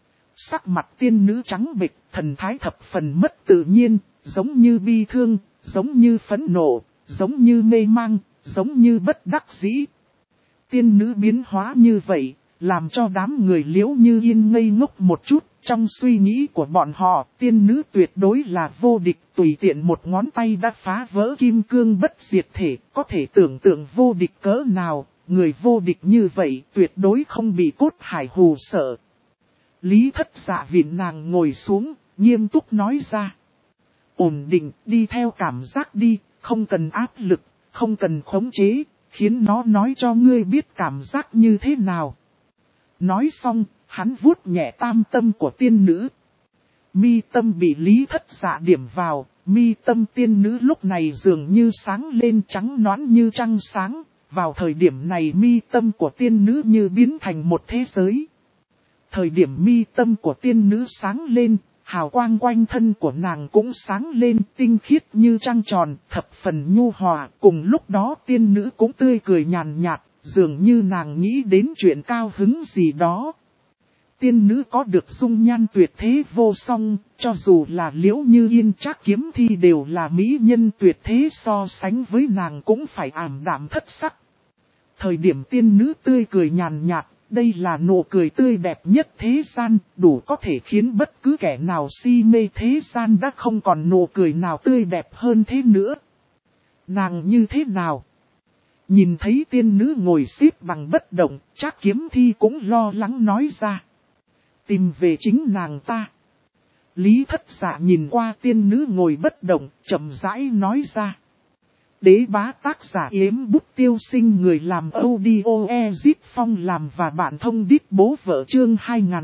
Sắc mặt tiên nữ trắng bệch, thần thái thập phần mất tự nhiên, giống như bi thương, giống như phẫn nộ, giống như mê mang, giống như bất đắc dĩ. Tiên nữ biến hóa như vậy, làm cho đám người Liễu Như Yên ngây ngốc một chút. Trong suy nghĩ của bọn họ, tiên nữ tuyệt đối là vô địch, tùy tiện một ngón tay đã phá vỡ kim cương bất diệt thể, có thể tưởng tượng vô địch cỡ nào, người vô địch như vậy tuyệt đối không bị cốt hải hù sợ. Lý Thất Dạ viện nàng ngồi xuống, nghiêm túc nói ra. Ổn định, đi theo cảm giác đi, không cần áp lực, không cần khống chế, khiến nó nói cho ngươi biết cảm giác như thế nào. Nói xong, hắn vuốt nhẹ tam tâm của tiên nữ. Mi tâm bị Lý Thất Dạ điểm vào, mi tâm tiên nữ lúc này dường như sáng lên trắng nõn như trăng sáng. Vào thời điểm này mi tâm của tiên nữ như biến thành một thế giới. Thời điểm mi tâm của tiên nữ sáng lên, hào quang quanh thân của nàng cũng sáng lên tinh khiết như trăng tròn, thập phần nhu hòa. Cùng lúc đó tiên nữ cũng tươi cười nhàn nhạt, dường như nàng nghĩ đến chuyện cao hứng gì đó. Tiên nữ có được dung nhan tuyệt thế vô song, cho dù là Liễu Như Yên Trác Kiếm Thi đều là mỹ nhân tuyệt thế, so sánh với nàng cũng phải ảm đạm thất sắc. Thời điểm tiên nữ tươi cười nhàn nhạt, đây là nụ cười tươi đẹp nhất thế gian, đủ có thể khiến bất cứ kẻ nào si mê thế gian, đã không còn nụ cười nào tươi đẹp hơn thế nữa. Nàng như thế nào? Nhìn thấy tiên nữ ngồi xếp bằng bất động, Trác Kiếm Thi cũng lo lắng nói ra. Tìm về chính nàng ta. Lý Thất Dạ nhìn qua tiên nữ ngồi bất động, chậm rãi nói ra. Đế bá tác giả Yếm Bút Tiêu Sinh, người làm audio Ezip Phong làm và bạn thông đít bố vợ. Chương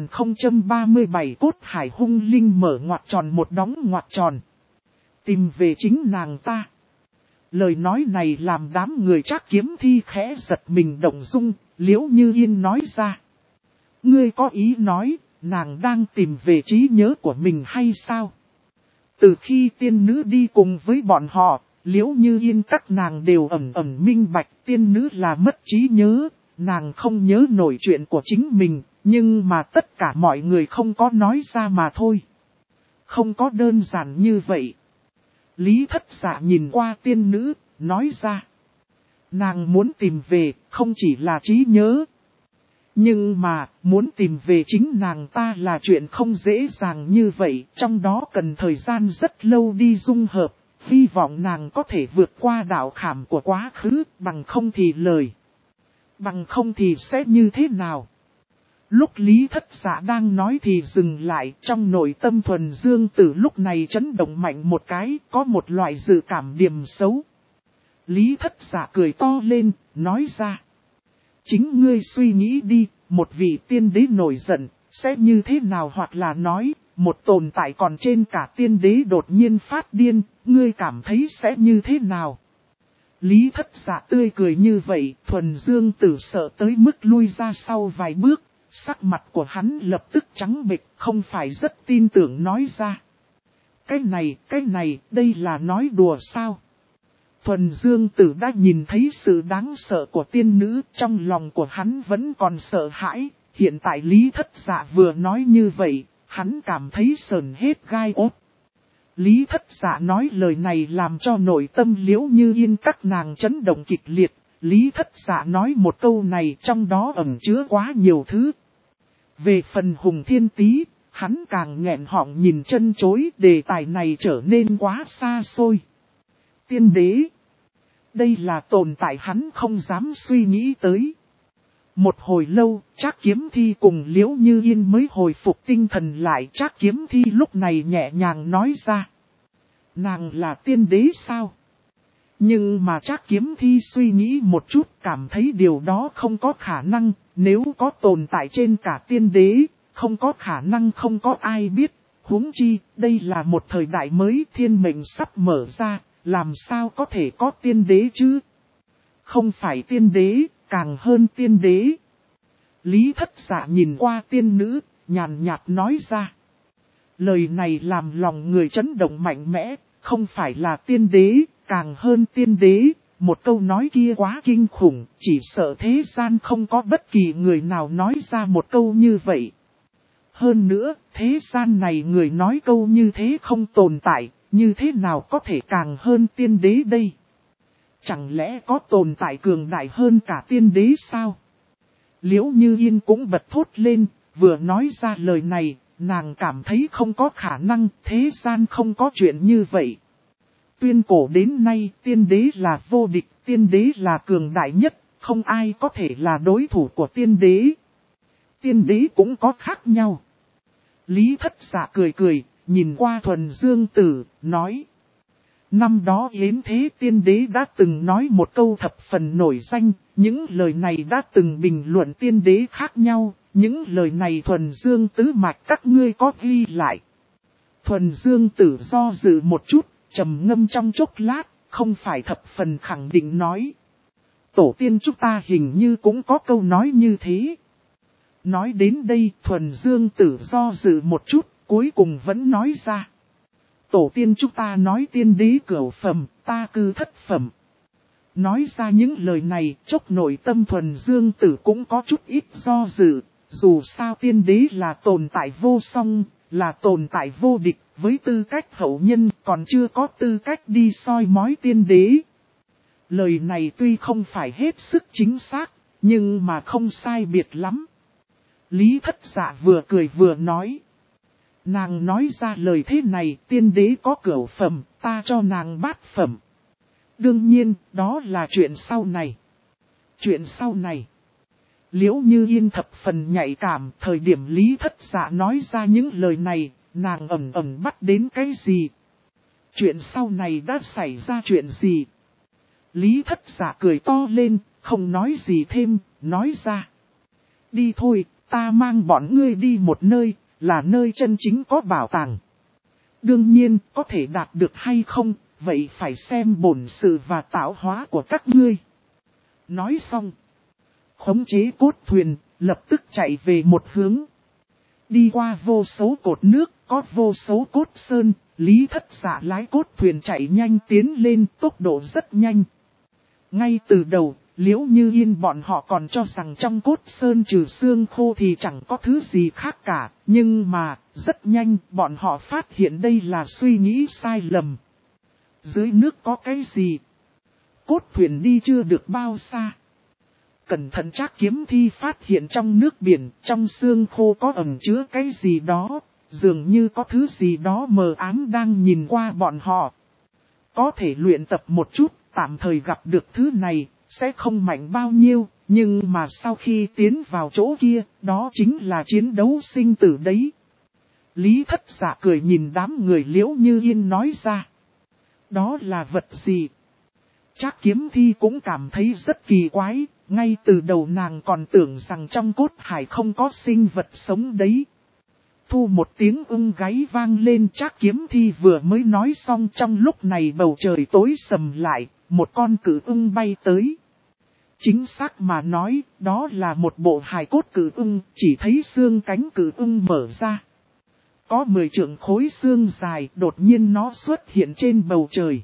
2037 Cốt Hải Hung Linh mở ngoặc tròn một đóng ngoặc tròn. Tìm về chính nàng ta. Lời nói này làm đám người Trác Kiếm Thi khẽ giật mình động dung. Liễu Như Yên nói ra. Ngươi có ý nói, nàng đang tìm về trí nhớ của mình hay sao? Từ khi tiên nữ đi cùng với bọn họ, Liễu Như Yên các nàng đều ẩn ẩn minh bạch tiên nữ là mất trí nhớ, nàng không nhớ nổi chuyện của chính mình, nhưng mà tất cả mọi người không có nói ra mà thôi. Không có đơn giản như vậy. Lý Thất Dạ nhìn qua tiên nữ, nói ra. Nàng muốn tìm về, không chỉ là trí nhớ. Nhưng mà, muốn tìm về chính nàng ta là chuyện không dễ dàng như vậy, trong đó cần thời gian rất lâu đi dung hợp. Hy vọng nàng có thể vượt qua đạo khảm của quá khứ, bằng không thì lời. Bằng không thì sẽ như thế nào? Lúc Lý Thất Dạ đang nói thì dừng lại, trong nội tâm Thuần Dương Tử lúc này chấn động mạnh một cái, có một loại dự cảm điềm xấu. Lý Thất Dạ cười to lên, nói ra. Chính ngươi suy nghĩ đi, một vị tiên đế nổi giận, sẽ như thế nào, hoặc là nói, một tồn tại còn trên cả tiên đế đột nhiên phát điên, ngươi cảm thấy sẽ như thế nào? Lý Thất Dạ tươi cười như vậy, Thuần Dương Tử sợ tới mức lui ra sau vài bước, sắc mặt của hắn lập tức trắng bệch, không phải rất tin tưởng nói ra. Cái này, đây là nói đùa sao? Thuần Dương Tử đã nhìn thấy sự đáng sợ của tiên nữ, trong lòng của hắn vẫn còn sợ hãi, hiện tại Lý Thất Dạ vừa nói như vậy, hắn cảm thấy sờn hết gai ốt. Lý Thất Dạ nói lời này làm cho nội tâm Liễu Như Yên các nàng chấn động kịch liệt, Lý Thất Dạ nói một câu này trong đó ẩn chứa quá nhiều thứ. Về phần Hùng Thiên Tý, hắn càng nghẹn họng nhìn chân chối, đề tài này trở nên quá xa xôi. Tiên đế. Đây là tồn tại hắn không dám suy nghĩ tới. Một hồi lâu, Trác Kiếm Thi cùng Liễu Như Yên mới hồi phục tinh thần lại. Trác Kiếm Thi lúc này nhẹ nhàng nói ra. Nàng là tiên đế sao? Nhưng mà Trác Kiếm Thi suy nghĩ một chút, cảm thấy điều đó không có khả năng. Nếu có tồn tại trên cả tiên đế, không có khả năng không có ai biết. Huống chi, đây là một thời đại mới, thiên mệnh sắp mở ra. Làm sao có thể có tiên đế chứ? Không phải tiên đế, càng hơn tiên đế. Lý Thất Dạ nhìn qua tiên nữ, nhàn nhạt nói ra. Lời này làm lòng người chấn động mạnh mẽ, không phải là tiên đế, càng hơn tiên đế. Một câu nói kia quá kinh khủng, chỉ sợ thế gian không có bất kỳ người nào nói ra một câu như vậy. Hơn nữa, thế gian này người nói câu như thế không tồn tại. Như thế nào có thể càng hơn tiên đế đây? Chẳng lẽ có tồn tại cường đại hơn cả tiên đế sao? Liễu Như Yên cũng bật thốt lên, vừa nói ra lời này, nàng cảm thấy không có khả năng, thế gian không có chuyện như vậy. Tuyên cổ đến nay, tiên đế là vô địch, tiên đế là cường đại nhất, không ai có thể là đối thủ của tiên đế. Tiên đế cũng có khác nhau. Lý Thất Dạ cười cười. Nhìn qua Thuần Dương Tử, nói. Năm đó Yến Thế Tiên Đế đã từng nói một câu thập phần nổi danh, những lời này đã từng bình luận tiên đế khác nhau, những lời này Thuần Dương Tứ Mạch các ngươi có ghi lại. Thuần Dương Tử do dự một chút, trầm ngâm trong chốc lát, không phải thập phần khẳng định nói. Tổ tiên chúng ta hình như cũng có câu nói như thế. Nói đến đây Thuần Dương Tử do dự một chút. Cuối cùng vẫn nói ra. Tổ tiên chúng ta nói tiên đế cửu phẩm, ta cư thất phẩm. Nói ra những lời này, chốc nội tâm Thuần Dương Tử cũng có chút ít do dự. Dù sao tiên đế là tồn tại vô song, là tồn tại vô địch, với tư cách hậu nhân còn chưa có tư cách đi soi mói tiên đế. Lời này tuy không phải hết sức chính xác, nhưng mà không sai biệt lắm. Lý Thất Dạ vừa cười vừa nói. Nàng nói ra lời thế này, tiên đế có cửu phẩm, ta cho nàng bát phẩm. Đương nhiên, đó là chuyện sau này. Chuyện sau này. Liễu Như Yên thập phần nhạy cảm, thời điểm Lý Thất Dạ nói ra những lời này, nàng ẩn ẩn bắt đến cái gì? Chuyện sau này đã xảy ra chuyện gì? Lý Thất Dạ cười to lên, không nói gì thêm, nói ra. Đi thôi, ta mang bọn ngươi đi một nơi, là nơi chân chính có bảo tàng. Đương nhiên, có thể đạt được hay không, vậy phải xem bổn sự và tạo hóa của các ngươi. Nói xong, khống chế cốt thuyền, lập tức chạy về một hướng. Đi qua vô số cột nước, có vô số cốt sơn, Lý Thất Dạ lái cốt thuyền chạy nhanh tiến lên, tốc độ rất nhanh. Ngay từ đầu, Liễu Như Yên bọn họ còn cho rằng trong cốt sơn trừ xương khô thì chẳng có thứ gì khác cả, nhưng mà, rất nhanh, bọn họ phát hiện đây là suy nghĩ sai lầm. Dưới nước có cái gì? Cốt thuyền đi chưa được bao xa. Cẩn thận Trác Kiếm Thi phát hiện trong nước biển, trong xương khô có ẩn chứa cái gì đó, dường như có thứ gì đó mờ ám đang nhìn qua bọn họ. Có thể luyện tập một chút, tạm thời gặp được thứ này, sẽ không mạnh bao nhiêu, nhưng mà sau khi tiến vào chỗ kia, đó chính là chiến đấu sinh tử đấy. Lý Thất Dạ cười nhìn đám người Liễu Như Yên nói ra. Đó là vật gì? Trác Kiếm Thi cũng cảm thấy rất kỳ quái, ngay từ đầu nàng còn tưởng rằng trong cốt hải không có sinh vật sống đấy. Thu một tiếng ưng gáy vang lên, Trác Kiếm Thi vừa mới nói xong, trong lúc này bầu trời tối sầm lại, một con cự ưng bay tới. Chính xác mà nói, đó là một bộ hài cốt cự ưng, chỉ thấy xương cánh cự ưng mở ra. Có 10 trượng khối xương dài, đột nhiên nó xuất hiện trên bầu trời.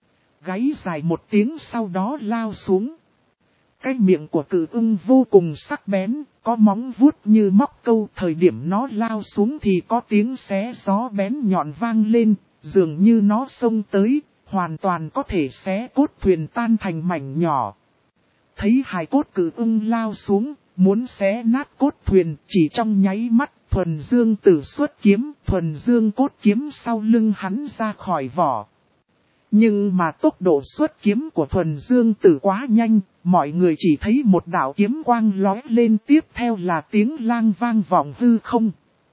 Gáy dài một tiếng sau đó lao xuống. Cái miệng của cự ưng vô cùng sắc bén, có móng vuốt như móc câu. Thời điểm nó lao xuống thì có tiếng xé gió bén nhọn vang lên, dường như nó xông tới, hoàn toàn có thể xé cốt thuyền tan thành mảnh nhỏ. Thấy hài cốt cự ưng lao xuống, muốn xé nát cốt thuyền, chỉ trong nháy mắt, Thuần Dương Tử xuất kiếm, Thuần Dương cốt kiếm sau lưng hắn ra khỏi vỏ. Nhưng mà tốc độ xuất kiếm của Thuần Dương Tử quá nhanh, mọi người chỉ thấy một đạo kiếm quang lóe lên, tiếp theo là tiếng lang vang vọng hư không.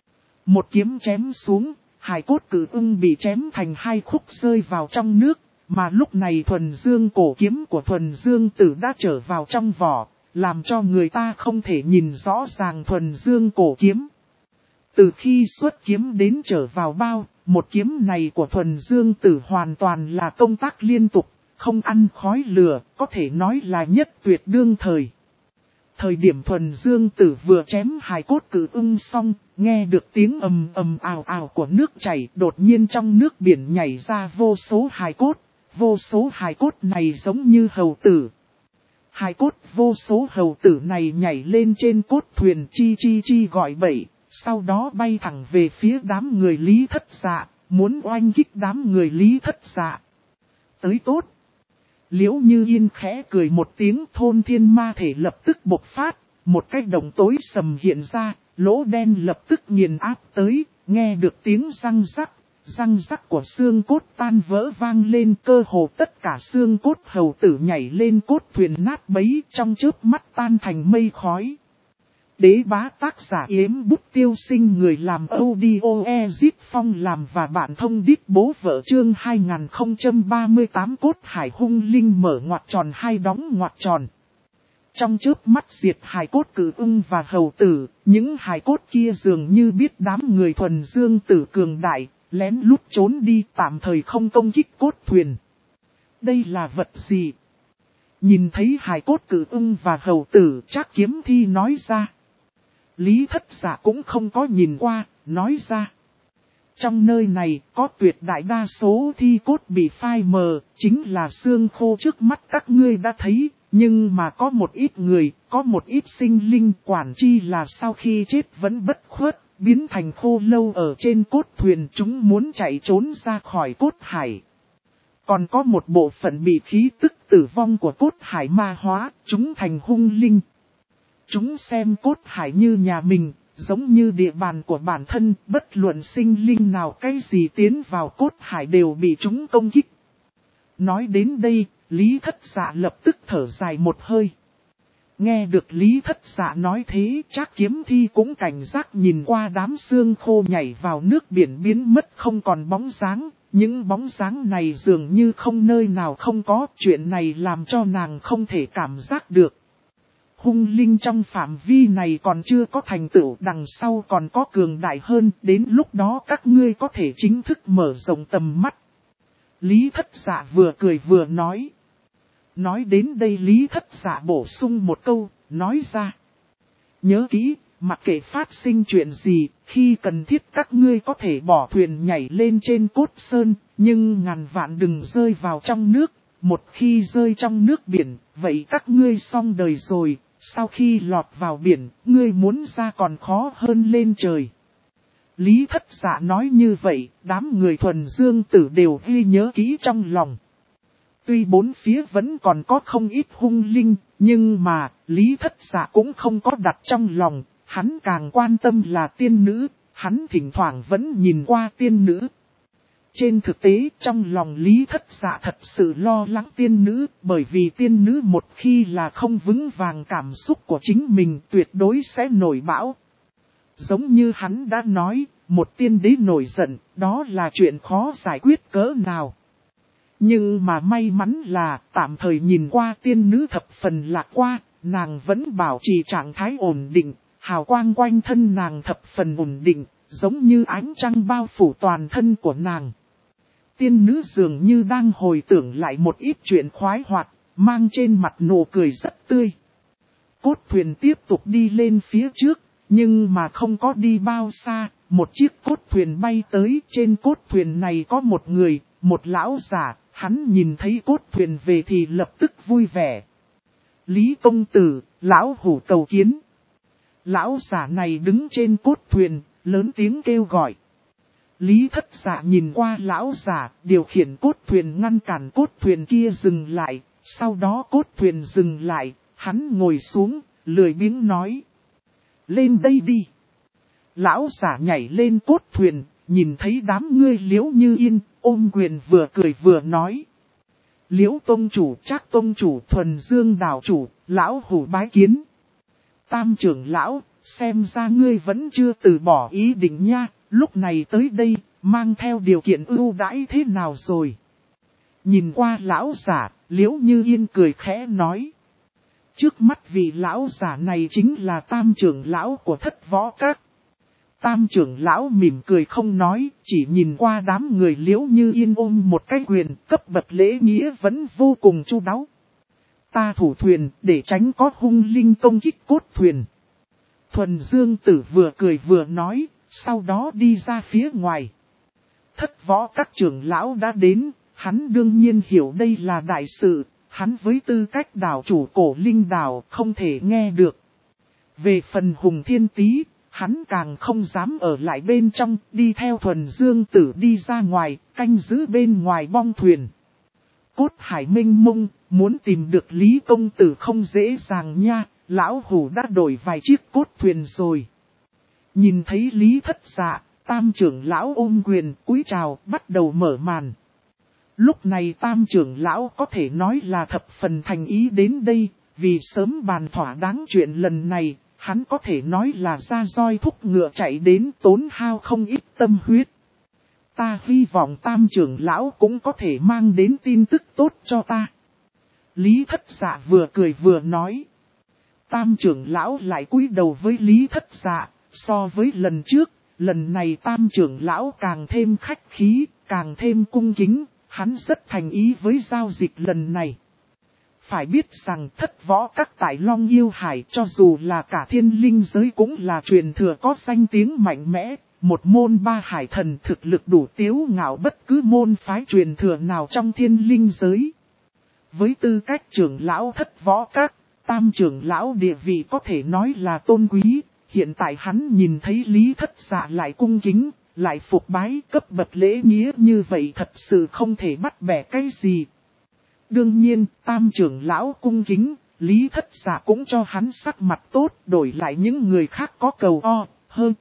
Một kiếm chém xuống, hài cốt cự ưng bị chém thành hai khúc rơi vào trong nước, mà lúc này Thuần Dương cổ kiếm của Thuần Dương Tử đã trở vào trong vỏ, làm cho người ta không thể nhìn rõ ràng Thuần Dương cổ kiếm. Từ khi xuất kiếm đến trở vào bao, một kiếm này của Thuần Dương Tử hoàn toàn là công tác liên tục, không ăn khói lửa, có thể nói là nhất tuyệt đương thời. Thời điểm Thuần Dương Tử vừa chém hài cốt cự ưng xong, nghe được tiếng ầm ầm ào ào của nước chảy, đột nhiên trong nước biển nhảy ra vô số hài cốt. Vô số hài cốt này giống như hầu tử. Hài cốt vô số hầu tử này nhảy lên trên cốt thuyền chi chi chi gọi bậy, sau đó bay thẳng về phía đám người Lý Thất Dạ, muốn oanh kích đám người Lý Thất Dạ. Tới tốt. Liễu Như Yên khẽ cười một tiếng, thôn thiên ma thể lập tức bộc phát, một cái đồng tối sầm hiện ra, lỗ đen lập tức nghiền áp tới, nghe được tiếng răng rắc của xương cốt tan vỡ vang lên, cơ hồ tất cả xương cốt hầu tử nhảy lên cốt thuyền nát bấy, trong chớp mắt tan thành mây khói. Đế bá tác giả Yếm Bút Tiêu Sinh, người làm audio Ezit Phong làm và bản thông đít bố vợ, chương 2038 cốt hải hung linh mở ngoặc tròn hai đóng ngoặc tròn. Trong chớp mắt diệt hài cốt cự ưng và hầu tử, những hài cốt kia dường như biết đám người Thuần Dương Tử cường đại, lén lút trốn đi, tạm thời không công kích cốt thuyền. Đây là vật gì? Nhìn thấy hài cốt cự ưng và hầu tử, Trác Kiếm Thi nói ra. Lý Thất Dạ cũng không có nhìn qua, nói ra. Trong nơi này có tuyệt đại đa số thi cốt bị phai mờ, chính là xương khô trước mắt các ngươi đã thấy, nhưng mà có một ít người, có một ít sinh linh quản chi là sau khi chết vẫn bất khuất, biến thành khô lâu ở trên cốt thuyền, chúng muốn chạy trốn ra khỏi cốt hải. Còn có một bộ phận bị khí tức tử vong của cốt hải ma hóa, chúng thành hung linh. Chúng xem cốt hải như nhà mình, giống như địa bàn của bản thân, bất luận sinh linh nào cái gì tiến vào cốt hải đều bị chúng công kích. Nói đến đây, Lý Thất Dạ lập tức thở dài một hơi. Nghe được Lý Thất Dạ nói thế, Trác Kiếm Thi cũng cảnh giác nhìn qua đám xương khô nhảy vào nước biển biến mất không còn bóng dáng. Những bóng dáng này dường như không nơi nào không có, chuyện này làm cho nàng không thể cảm giác được. Hung linh trong phạm vi này còn chưa có thành tựu, đằng sau còn có cường đại hơn, đến lúc đó các ngươi có thể chính thức mở rộng tầm mắt. Lý Thất Dạ vừa cười vừa nói. Nói đến đây Lý Thất Dạ bổ sung một câu, nói ra. Nhớ kỹ, mặc kệ phát sinh chuyện gì, khi cần thiết các ngươi có thể bỏ thuyền nhảy lên trên cốt sơn, nhưng ngàn vạn đừng rơi vào trong nước. Một khi rơi trong nước biển, vậy các ngươi xong đời rồi, sau khi lọt vào biển, ngươi muốn ra còn khó hơn lên trời. Lý Thất Dạ nói như vậy, đám người thuần dương tử đều ghi nhớ kỹ trong lòng. Tuy bốn phía vẫn còn có không ít hung linh, nhưng mà, Lý Thất Dạ cũng không có đặt trong lòng, hắn càng quan tâm là tiên nữ, hắn thỉnh thoảng vẫn nhìn qua tiên nữ. Trên thực tế, trong lòng Lý Thất Dạ thật sự lo lắng tiên nữ, bởi vì tiên nữ một khi là không vững vàng cảm xúc của chính mình tuyệt đối sẽ nổi bão. Giống như hắn đã nói, một tiên đế nổi giận, đó là chuyện khó giải quyết cỡ nào. Nhưng mà may mắn là tạm thời nhìn qua tiên nữ thập phần lạc qua, nàng vẫn bảo trì trạng thái ổn định, hào quang quanh thân nàng thập phần ổn định, giống như ánh trăng bao phủ toàn thân của nàng. Tiên nữ dường như đang hồi tưởng lại một ít chuyện khoái hoạt, mang trên mặt nụ cười rất tươi. Cốt thuyền tiếp tục đi lên phía trước, nhưng mà không có đi bao xa, một chiếc cốt thuyền bay tới, trên cốt thuyền này có một người, một lão giả, hắn nhìn thấy cốt thuyền về thì lập tức vui vẻ. Lý công tử, lão hủ cầu kiến. Lão giả này đứng trên cốt thuyền, lớn tiếng kêu gọi. Lý Thất Dạ nhìn qua lão giả, điều khiển cốt thuyền ngăn cản cốt thuyền kia dừng lại, sau đó cốt thuyền dừng lại, hắn ngồi xuống, lười biếng nói. Lên đây đi. Lão giả nhảy lên cốt thuyền, nhìn thấy đám ngươi Liễu Như Yên, ôm quyền vừa cười vừa nói. Liễu tông chủ, Trác tông chủ, Thuần Dương đảo chủ, lão hủ bái kiến. Tam trưởng lão, xem ra ngươi vẫn chưa từ bỏ ý định nha, lúc này tới đây, mang theo điều kiện ưu đãi thế nào rồi? Nhìn qua lão giả, Liễu Như Yên cười khẽ nói. Trước mắt vị lão giả này chính là tam trưởng lão của Thất Võ Các. Tam trưởng lão mỉm cười không nói, chỉ nhìn qua đám người Liễu Như Yên ôm một cái quyền, cấp bậc lễ nghĩa vẫn vô cùng chu đáo. Ta thủ thuyền, để tránh có hung linh công kích cốt thuyền. Thuần Dương Tử vừa cười vừa nói, sau đó đi ra phía ngoài. Thất Võ Các trưởng lão đã đến, hắn đương nhiên hiểu đây là đại sự, hắn với tư cách đảo chủ Cổ Linh đảo không thể nghe được. Về phần Hùng Thiên Tý, hắn càng không dám ở lại bên trong, đi theo Thuần Dương Tử đi ra ngoài, canh giữ bên ngoài bong thuyền. Cốt hải minh mông, muốn tìm được Lý công tử không dễ dàng nha, lão hủ đã đổi vài chiếc cốt thuyền rồi. Nhìn thấy Lý Thất Dạ, tam trưởng lão ôm quyền cúi chào, bắt đầu mở màn. Lúc này tam trưởng lão có thể nói là thập phần thành ý đến đây, vì sớm bàn thỏa đáng chuyện lần này, hắn có thể nói là ra roi thúc ngựa chạy đến tốn hao không ít tâm huyết. Ta hy vọng tam trưởng lão cũng có thể mang đến tin tức tốt cho ta. Lý Thất Dạ vừa cười vừa nói. Tam trưởng lão lại cúi đầu với Lý Thất Dạ, so với lần trước, lần này tam trưởng lão càng thêm khách khí, càng thêm cung kính, hắn rất thành ý với giao dịch lần này. Phải biết rằng Thất Võ Các tại Long Yêu Hải cho dù là cả thiên linh giới cũng là truyền thừa có danh tiếng mạnh mẽ, một môn ba hải thần thực lực đủ tiếu ngạo bất cứ môn phái truyền thừa nào trong thiên linh giới. Với tư cách trưởng lão Thất Võ Các, tam trưởng lão địa vị có thể nói là tôn quý, hiện tại hắn nhìn thấy Lý Thất Dạ lại cung kính, lại phục bái cấp bậc lễ nghĩa như vậy thật sự không thể bắt bẻ cái gì. Đương nhiên, tam trưởng lão cung kính, Lý Thất Dạ cũng cho hắn sắc mặt tốt, đổi lại những người khác có cầu hơn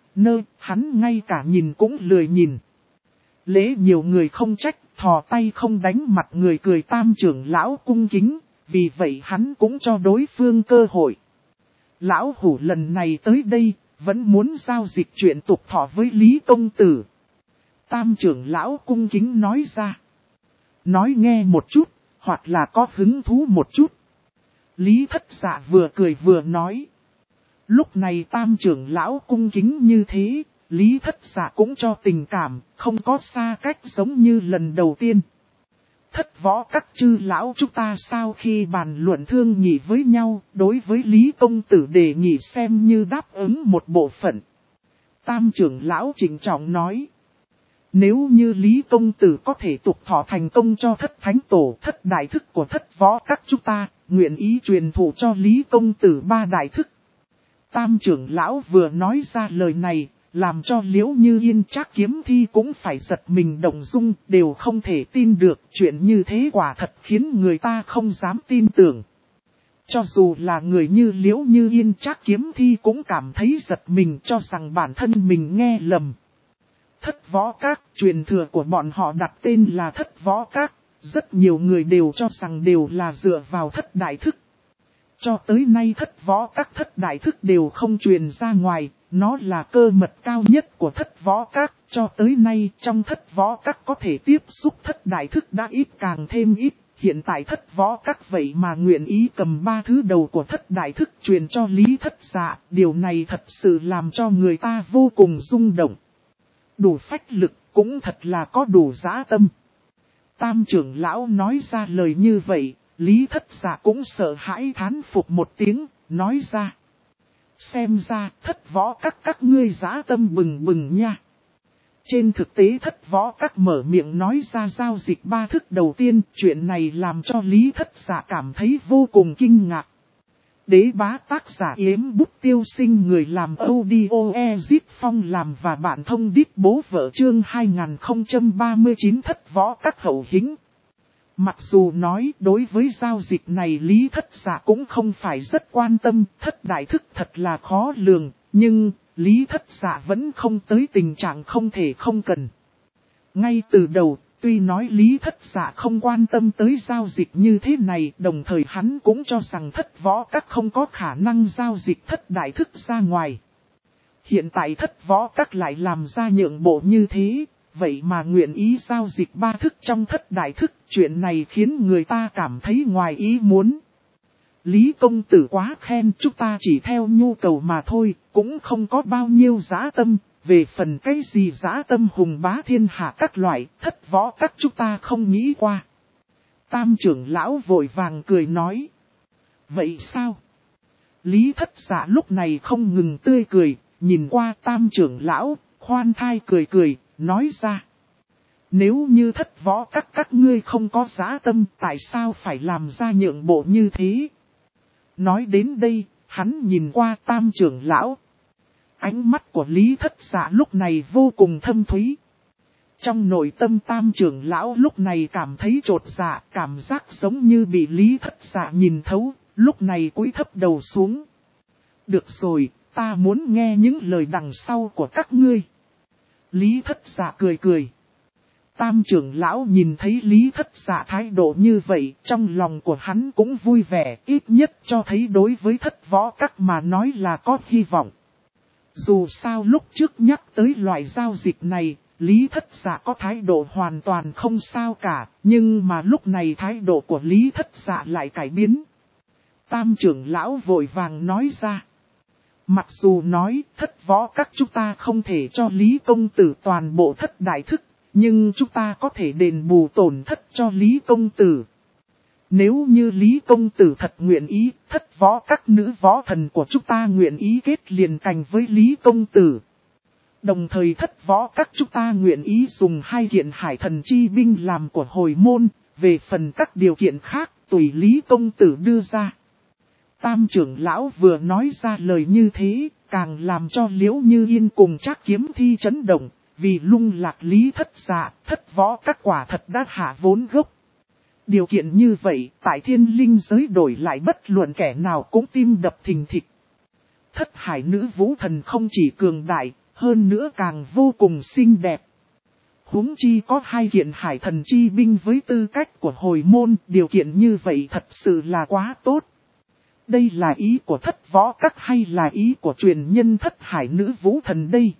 hắn ngay cả nhìn cũng lười nhìn. Lễ nhiều người không trách, thò tay không đánh mặt người cười tam trưởng lão cung kính, vì vậy hắn cũng cho đối phương cơ hội. Lão hủ lần này tới đây, vẫn muốn giao dịch chuyện tục thọ với Lý công tử. Tam trưởng lão cung kính nói ra. Nói nghe một chút, hoặc là có hứng thú một chút. Lý Thất Dạ vừa cười vừa nói. Lúc này tam trưởng lão cung kính như thế, Lý Thất Dạ cũng cho tình cảm, không có xa cách giống như lần đầu tiên. Thất võ các chư lão chúng ta sau khi bàn luận thương nghị với nhau, đối với Lý công tử đề nghị xem như đáp ứng một bộ phận. Tam trưởng lão trịnh trọng nói. Nếu như Lý công tử có thể tục thọ thành công cho thất thánh tổ thất đại thức của thất võ các chúng ta, nguyện ý truyền thụ cho Lý công tử ba đại thức. Tam trưởng lão vừa nói ra lời này, làm cho Liễu Như Yên Trác Kiếm Thi cũng phải giật mình động dung, đều không thể tin được chuyện như thế quả thật khiến người ta không dám tin tưởng. Cho dù là người như Liễu Như Yên Trác Kiếm Thi cũng cảm thấy giật mình cho rằng bản thân mình nghe lầm. Thất võ các, truyền thừa của bọn họ đặt tên là thất võ các, rất nhiều người đều cho rằng đều là dựa vào thất đại thức. Cho tới nay thất võ các thất đại thức đều không truyền ra ngoài, nó là cơ mật cao nhất của thất võ các. Cho tới nay trong thất võ các có thể tiếp xúc thất đại thức đã ít càng thêm ít. Hiện tại thất võ các vậy mà nguyện ý cầm ba thứ đầu của thất đại thức truyền cho Lý Thất Dạ. Điều này thật sự làm cho người ta vô cùng rung động. Đủ phách lực cũng thật là có đủ dã tâm. Tam trưởng lão nói ra lời như vậy. Lý Thất Dạ cũng sợ hãi thán phục một tiếng, nói ra. Xem ra thất võ các ngươi dã tâm bừng bừng nha. Trên thực tế thất võ các mở miệng nói ra giao dịch ba thức đầu tiên, chuyện này làm cho Lý Thất Dạ cảm thấy vô cùng kinh ngạc. Đế bá tác giả Yếm Bút Tiêu Sinh, người làm audio Ezip Phong làm và bạn thông đít bố vợ chương 2039 thất võ các hậu hĩnh. Mặc dù nói đối với giao dịch này Lý Thất Dạ cũng không phải rất quan tâm, thất đại thức thật là khó lường, nhưng Lý Thất Dạ vẫn không tới tình trạng không thể không cần. Ngay từ đầu, tuy nói Lý Thất Dạ không quan tâm tới giao dịch như thế này, đồng thời hắn cũng cho rằng thất võ các không có khả năng giao dịch thất đại thức ra ngoài. Hiện tại thất võ các lại làm ra nhượng bộ như thế. Vậy mà nguyện ý giao dịch ba thức trong thất đại thức, chuyện này khiến người ta cảm thấy ngoài ý muốn. Lý công tử quá khen, chúng ta chỉ theo nhu cầu mà thôi, cũng không có bao nhiêu dã tâm, về phần cái gì dã tâm hùng bá thiên hạ các loại, thất võ các chúng ta không nghĩ qua. Tam trưởng lão vội vàng cười nói. Vậy sao? Lý Thất Dạ lúc này không ngừng tươi cười, nhìn qua tam trưởng lão, khoan thai cười cười. Nói ra, nếu như thất võ các ngươi không có dã tâm, tại sao phải làm ra nhượng bộ như thế? Nói đến đây, hắn nhìn qua tam trưởng lão. Ánh mắt của Lý Thất Dạ lúc này vô cùng thâm thúy. Trong nội tâm tam trưởng lão lúc này cảm thấy chột dạ, cảm giác giống như bị Lý Thất Dạ nhìn thấu, lúc này cúi thấp đầu xuống. Được rồi, ta muốn nghe những lời đằng sau của các ngươi. Lý Thất Dạ cười cười. Tam trưởng lão nhìn thấy Lý Thất Dạ thái độ như vậy, trong lòng của hắn cũng vui vẻ, ít nhất cho thấy đối với thất võ các mà nói là có hy vọng. Dù sao lúc trước nhắc tới loại giao dịch này, Lý Thất Dạ có thái độ hoàn toàn không sao cả, nhưng mà lúc này thái độ của Lý Thất Dạ lại cải biến. Tam trưởng lão vội vàng nói ra. Mặc dù nói thất võ các chúng ta không thể cho Lý công tử toàn bộ thất đại thức, nhưng chúng ta có thể đền bù tổn thất cho Lý công tử. Nếu như Lý công tử thật nguyện ý, thất võ các nữ võ thần của chúng ta nguyện ý kết liền cành với Lý công tử. Đồng thời thất võ các chúng ta nguyện ý dùng 2 kiện hải thần chi binh làm của hồi môn, về phần các điều kiện khác tùy Lý công tử đưa ra. Tam trưởng lão vừa nói ra lời như thế, càng làm cho Liễu Như Yên cùng Trác Kiếm Thi chấn động, vì lung lạc Lý Thất Dạ, thất võ các quả thật đã hạ vốn gốc. Điều kiện như vậy, tại thiên linh giới đổi lại bất luận kẻ nào cũng tim đập thình thịch. Thất hải nữ vũ thần không chỉ cường đại, hơn nữa càng vô cùng xinh đẹp. Huống chi có 2 kiện hải thần chi binh với tư cách của hồi môn, điều kiện như vậy thật sự là quá tốt. Đây là ý của Thất Võ Các hay là ý của truyền nhân Thất Hải Nữ Vũ Thần đây?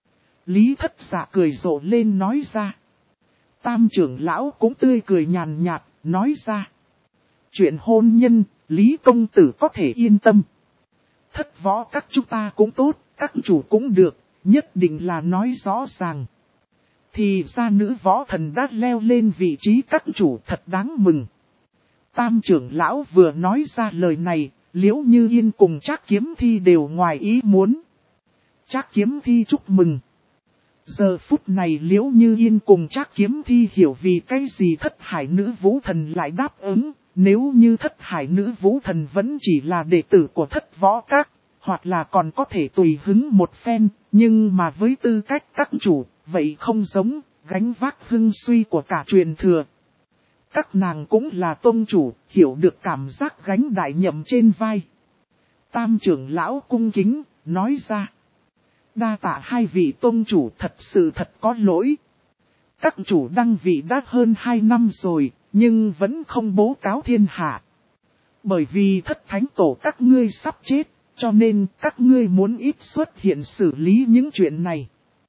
Lý Thất Dạ cười rộ lên nói ra. Tam trưởng lão cũng tươi cười nhàn nhạt, nói ra. Chuyện hôn nhân, Lý công tử có thể yên tâm. Thất Võ Các chúng ta cũng tốt, các chủ cũng được, nhất định là nói rõ ràng. Thì ra nữ võ thần đã leo lên vị trí các chủ, thật đáng mừng. Tam trưởng lão vừa nói ra lời này, Liễu Như Yên cùng Trác Kiếm Thi đều ngoài ý muốn. Trác Kiếm Thi chúc mừng. Giờ phút này Liễu Như Yên cùng Trác Kiếm Thi hiểu vì cái gì Thất Hải Nữ Vũ Thần lại đáp ứng. Nếu như Thất Hải Nữ Vũ Thần vẫn chỉ là đệ tử của Thất Võ Các, hoặc là còn có thể tùy hứng một phen, nhưng mà với tư cách các chủ, vậy không giống, gánh vác hưng suy của cả truyền thừa. Các nàng cũng là tôn chủ, hiểu được cảm giác gánh đại nhậm trên vai. Tam trưởng lão cung kính, nói ra. Đa tạ 2 vị tôn chủ, thật sự thật có lỗi. Các chủ đăng vị đã hơn 2 năm rồi, nhưng vẫn không bố cáo thiên hạ. Bởi vì Thất Thánh Tổ các ngươi sắp chết, cho nên các ngươi muốn ít xuất hiện xử lý những chuyện này.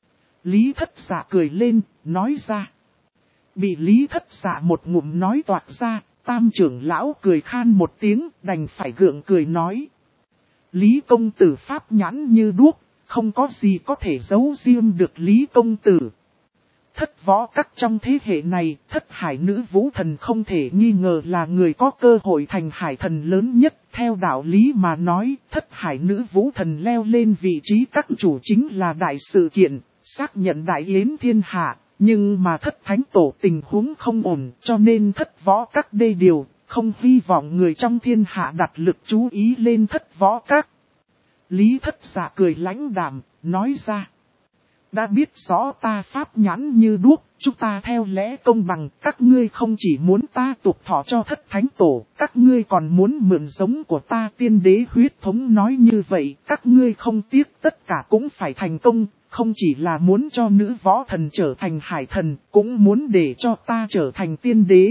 Lý Thất Dạ cười lên, nói ra. Bị Lý Thất Dạ một ngụm nói toạc ra, Tam trưởng lão cười khan một tiếng, đành phải gượng cười nói. Lý công tử pháp nhãn như đuốc, không có gì có thể giấu riêng được Lý công tử. Thất Võ Các trong thế hệ này, Thất Hải Nữ Vũ Thần không thể nghi ngờ là người có cơ hội thành hải thần lớn nhất. Theo đạo lý mà nói, Thất Hải Nữ Vũ Thần leo lên vị trí các chủ chính là đại sự kiện, xác nhận đại yến thiên hạ. Nhưng mà Thất Thánh Tổ tình huống không ổn, cho nên Thất Võ Các đê điều, không hy vọng người trong thiên hạ đặt lực chú ý lên Thất Võ Các. Lý Thất Dạ cười lãnh đạm, nói ra. Đã biết rõ ta pháp nhãn như đuốc, chúng ta theo lẽ công bằng, các ngươi không chỉ muốn ta tục thọ cho Thất Thánh Tổ, các ngươi còn muốn mượn giống của ta tiên đế huyết thống. Nói như vậy, các ngươi không tiếc tất cả cũng phải thành công, không chỉ là muốn cho nữ võ thần trở thành hải thần, cũng muốn để cho ta trở thành tiên đế.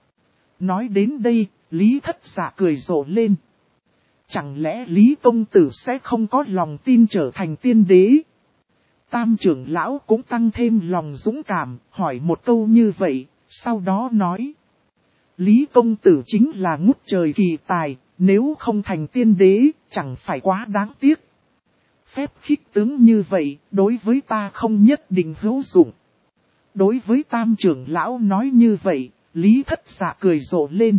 Nói đến đây, Lý Thất Dạ cười rộ lên. Chẳng lẽ Lý công tử sẽ không có lòng tin trở thành tiên đế? Tam trưởng lão cũng tăng thêm lòng dũng cảm, hỏi một câu như vậy, sau đó nói. Lý công tử chính là ngút trời kỳ tài, nếu không thành tiên đế, chẳng phải quá đáng tiếc. Phép khích tướng như vậy, đối với ta không nhất định hữu dụng. Đối với tam trưởng lão nói như vậy, Lý Thất Dạ cười rộ lên.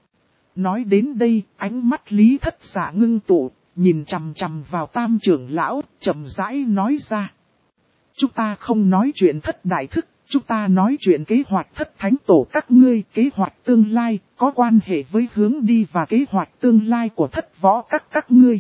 Nói đến đây, ánh mắt Lý Thất Dạ ngưng tụ, nhìn chằm chằm vào tam trưởng lão, chậm rãi nói ra. Chúng ta không nói chuyện thất đại thức, chúng ta nói chuyện kế hoạch Thất Thánh Tổ các ngươi, kế hoạch tương lai, có quan hệ với hướng đi và kế hoạch tương lai của Thất Võ các ngươi.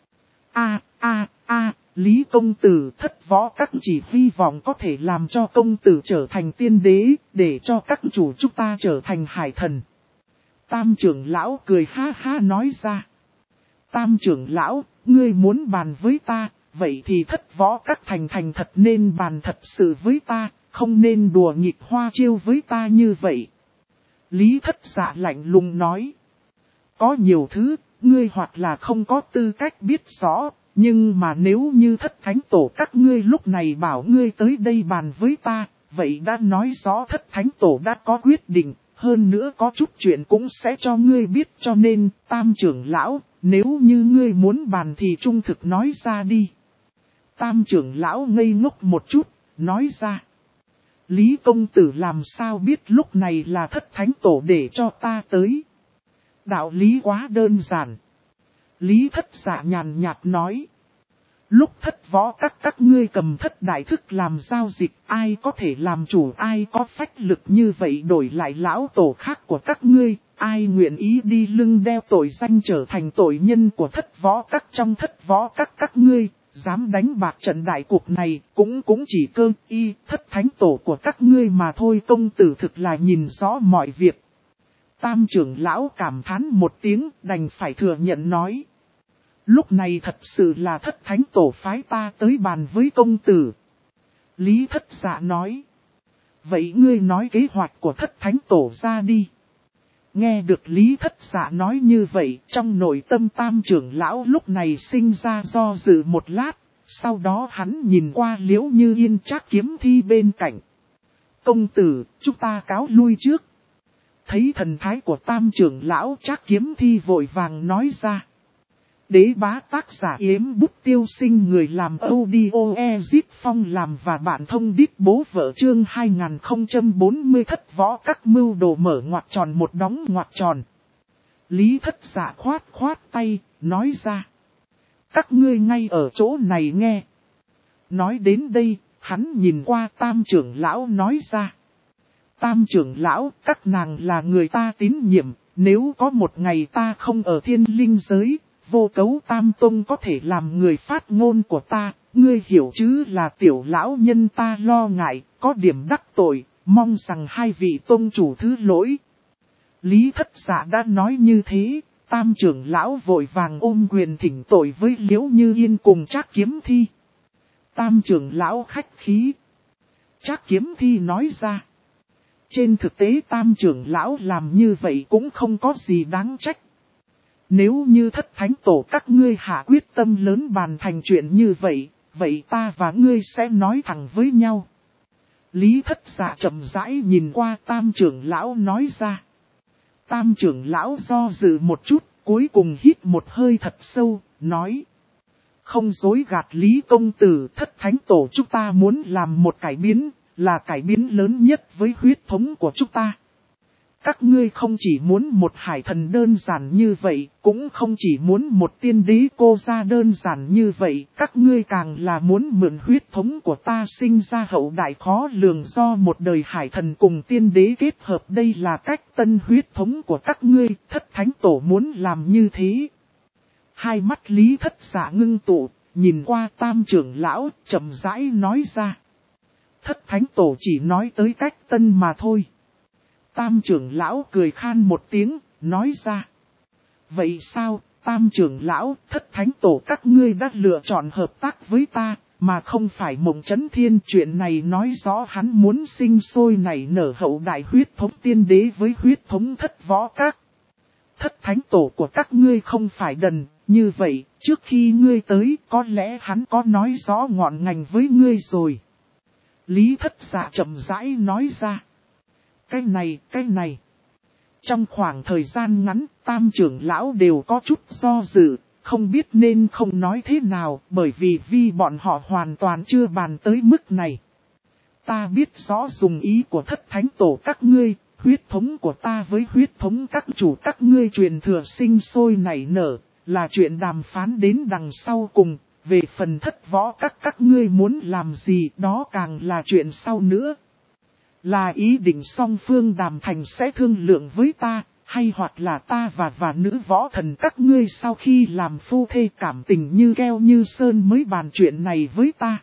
Lý công tử, Thất Võ Các chỉ hy vọng có thể làm cho công tử trở thành tiên đế, để cho các chủ chúng ta trở thành hải thần. Tam trưởng lão cười ha ha nói ra. Tam trưởng lão, ngươi muốn bàn với ta, vậy thì Thất Võ Các thành thật nên bàn thật sự với ta, không nên đùa nghịch hoa chiêu với ta như vậy. Lý Thất Dạ lạnh lùng nói. Có nhiều thứ, ngươi hoặc là không có tư cách biết rõ, nhưng mà nếu như Thất Thánh Tổ các ngươi lúc này bảo ngươi tới đây bàn với ta, vậy đã nói rõ Thất Thánh Tổ đã có quyết định, hơn nữa có chút chuyện cũng sẽ cho ngươi biết, cho nên, tam trưởng lão, nếu như ngươi muốn bàn thì trung thực nói ra đi. Tam trưởng lão ngây ngốc một chút, nói ra. Lý công tử làm sao biết lúc này là Thất Thánh Tổ để cho ta tới? Đạo lý quá đơn giản. Lý Thất Dạ nhàn nhạt nói. Lúc Thất Võ các ngươi cầm thất đại thức làm giao dịch, ai có thể làm chủ, ai có phách lực như vậy đổi lại lão tổ khác của các ngươi, ai nguyện ý đi lưng đeo tội danh trở thành tội nhân của Thất Võ Các trong Thất Võ các ngươi, dám đánh bạc trận đại cuộc này, cũng chỉ cơ y Thất Thánh Tổ của các ngươi mà thôi. Công tử thực là nhìn rõ mọi việc. Tam trưởng lão cảm thán một tiếng, đành phải thừa nhận nói. Lúc này thật sự là Thất Thánh Tổ phái ta tới bàn với công tử. Lý Thất Dạ nói. Vậy ngươi nói kế hoạch của thất thánh tổ ra đi. Nghe được Lý Thất Dạ nói như vậy, trong nội tâm Tam trưởng lão lúc này sinh ra do dự một lát, sau đó hắn nhìn qua Liễu Như Yên Trác Kiếm Thi bên cạnh. Công tử, chúng ta cáo lui trước. Thấy thần thái của Tam trưởng lão, Trác Kiếm Thi vội vàng nói ra. Đế bá tác giả Yếm Bút Tiêu Sinh, người làm audio Ezit Phong làm và bạn thông đít bố vợ, chương 2040 thất võ các mưu đồ mở ngoặc tròn một đóng ngoặc tròn. Lý Thất Dạ khoát khoát tay, nói ra. Các ngươi ngay ở chỗ này nghe. Nói đến đây, hắn nhìn qua Tam trưởng lão nói ra. Tam trưởng lão, các nàng là người ta tín nhiệm, nếu có một ngày ta không ở thiên linh giới, Vô Cấu Tam Tông có thể làm người phát ngôn của ta, ngươi hiểu chứ, là tiểu lão nhân ta lo ngại, có điểm đắc tội, mong rằng hai vị tông chủ thứ lỗi. Lý Thất Dạ đã nói như thế, Tam trưởng lão vội vàng ôm quyền thỉnh tội với Liễu Như Yên cùng Trác Kiếm Thi. Tam trưởng lão khách khí. Trác Kiếm Thi nói ra. Trên thực tế Tam trưởng lão làm như vậy cũng không có gì đáng trách. Nếu như thất thánh tổ các ngươi hạ quyết tâm lớn bàn thành chuyện như vậy, vậy ta và ngươi sẽ nói thẳng với nhau. Lý Thất Dạ chậm rãi nhìn qua Tam trưởng lão nói ra. Tam trưởng lão do dự một chút, cuối cùng hít một hơi thật sâu, nói. Không dối gạt Lý công tử, thất thánh tổ chúng ta muốn làm một cải biến, là cải biến lớn nhất với huyết thống của chúng ta. Các ngươi không chỉ muốn một hải thần đơn giản như vậy, cũng không chỉ muốn một tiên đế cô gia đơn giản như vậy, các ngươi càng là muốn mượn huyết thống của ta sinh ra hậu đại khó lường do một đời hải thần cùng tiên đế kết hợp. Đây là cách tân huyết thống của các ngươi, thất thánh tổ muốn làm như thế. Hai mắt Lý Thất Dạ ngưng tụ, nhìn qua Tam trưởng lão, chậm rãi nói ra. Thất thánh tổ chỉ nói tới cách tân mà thôi. Tam trưởng lão cười khan một tiếng, nói ra. Vậy sao, Tam trưởng lão, thất thánh tổ các ngươi đã lựa chọn hợp tác với ta, mà không phải Mộng Chấn Thiên. Chuyện này nói rõ hắn muốn sinh sôi nảy nở hậu đại huyết thống tiên đế với huyết thống thất võ các. Thất thánh tổ của các ngươi không phải đần, như vậy, trước khi ngươi tới, có lẽ hắn có nói rõ ngọn ngành với ngươi rồi. Lý Thất Dạ chậm rãi nói ra. Cái này. Trong khoảng thời gian ngắn, Tam trưởng lão đều có chút do dự, không biết nên không nói thế nào, bởi vì bọn họ hoàn toàn chưa bàn tới mức này. Ta biết rõ dùng ý của thất thánh tổ các ngươi, huyết thống của ta với huyết thống các chủ các ngươi truyền thừa sinh sôi nảy nở, là chuyện đàm phán đến đằng sau cùng. Về phần thất võ các ngươi muốn làm gì đó càng là chuyện sau nữa. Là ý định song phương đàm thành sẽ thương lượng với ta, hay hoặc là ta và nữ võ thần các ngươi sau khi làm phu thê cảm tình như keo như sơn mới bàn chuyện này với ta.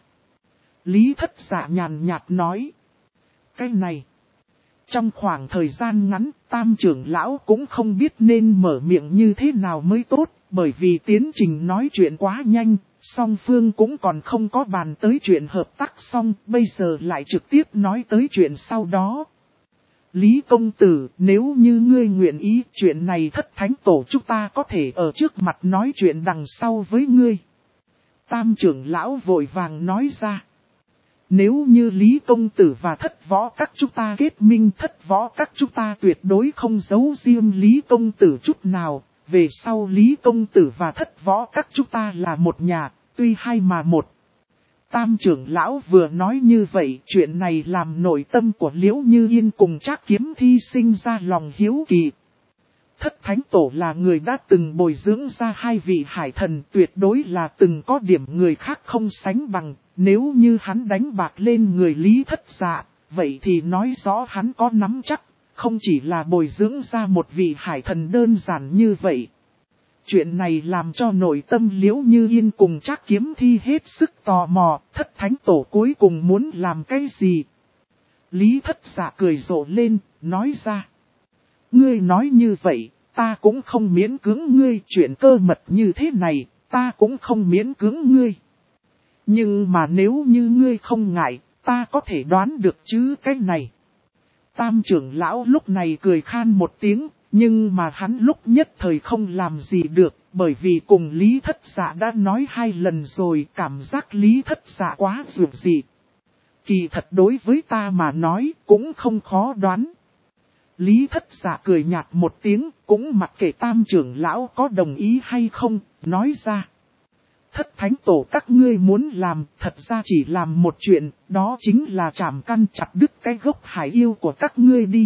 Lý Thất Dạ nhàn nhạt nói. Cái này. Trong khoảng thời gian ngắn, Tam trưởng lão cũng không biết nên mở miệng như thế nào mới tốt, bởi vì tiến trình nói chuyện quá nhanh. Song phương cũng còn không có bàn tới chuyện hợp tác xong, bây giờ lại trực tiếp nói tới chuyện sau đó. Lý công tử, nếu như ngươi nguyện ý, chuyện này thất thánh tổ chúng ta có thể ở trước mặt nói chuyện đằng sau với ngươi. Tam trưởng lão vội vàng nói ra. Nếu như Lý công tử và thất võ các chúng ta kết minh, thất võ các chúng ta tuyệt đối không giấu riêng Lý công tử chút nào. Về sau Lý công tử và thất võ các chúng ta là một nhà, tuy hai mà một. Tam trưởng lão vừa nói như vậy, chuyện này làm nội tâm của Liễu Như Yên cùng Trác Kiếm Thi sinh ra lòng hiếu kỳ. Thất thánh tổ là người đã từng bồi dưỡng ra hai vị hải thần, tuyệt đối là từng có điểm người khác không sánh bằng. Nếu như hắn đánh bạc lên người Lý Thất Dạ, vậy thì nói rõ hắn có nắm chắc. Không chỉ là bồi dưỡng ra một vị hải thần đơn giản như vậy. Chuyện này làm cho nội tâm Liễu Như Yên cùng Trác Kiếm Thi hết sức tò mò, thất thánh tổ cuối cùng muốn làm cái gì? Lý Thất Dạ cười rộ lên, nói ra. Ngươi nói như vậy, ta cũng không miễn cưỡng ngươi, chuyện cơ mật như thế này, ta cũng không miễn cưỡng ngươi. Nhưng mà nếu như ngươi không ngại, ta có thể đoán được chứ cái này. Tam trưởng lão lúc này cười khan một tiếng, nhưng mà hắn lúc nhất thời không làm gì được, bởi vì cùng Lý Thất Dạ đã nói 2 lần rồi, cảm giác Lý Thất Dạ quá dường dị. Kỳ thật đối với ta mà nói cũng không khó đoán. Lý Thất Dạ cười nhạt một tiếng, cũng mặc kệ tam trưởng lão có đồng ý hay không, nói ra. Thất thánh tổ các ngươi muốn làm, thật ra chỉ làm một chuyện, đó chính là chảm căn chặt đứt cái gốc hải yêu của các ngươi đi.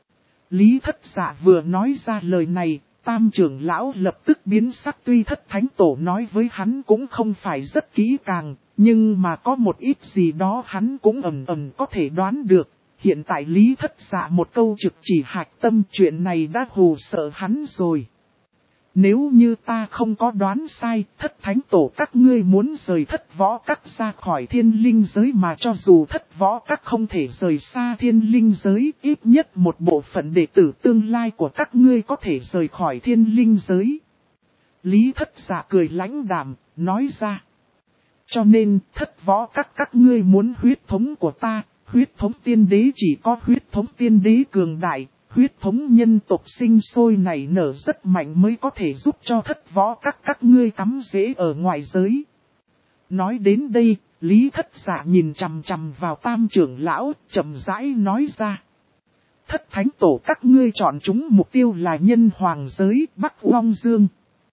Lý Thất Dạ vừa nói ra lời này, tam trưởng lão lập tức biến sắc, tuy thất thánh tổ nói với hắn cũng không phải rất kỹ càng, nhưng mà có một ít gì đó hắn cũng ẩn có thể đoán được. Hiện tại Lý Thất Dạ một câu trực chỉ hạch tâm, chuyện này đã hù sợ hắn rồi. Nếu như ta không có đoán sai, thất thánh tổ các ngươi muốn rời thất võ các ra khỏi thiên linh giới, mà cho dù thất võ các không thể rời xa thiên linh giới, ít nhất một bộ phận đệ tử tương lai của các ngươi có thể rời khỏi thiên linh giới. Lý Thất Dạ cười lãnh đạm, nói ra. Cho nên, thất võ các ngươi muốn huyết thống của ta, huyết thống tiên đế chỉ có huyết thống tiên đế cường đại. Huyết thống nhân tộc sinh sôi nảy nở rất mạnh mới có thể giúp cho thất võ các ngươi cắm rễ ở ngoài giới. Nói đến đây, Lý Thất Dạ nhìn chằm chằm vào tam trưởng lão, chậm rãi nói ra. Thất thánh tổ các ngươi chọn chúng mục tiêu là nhân hoàng giới Bắc Long Dương.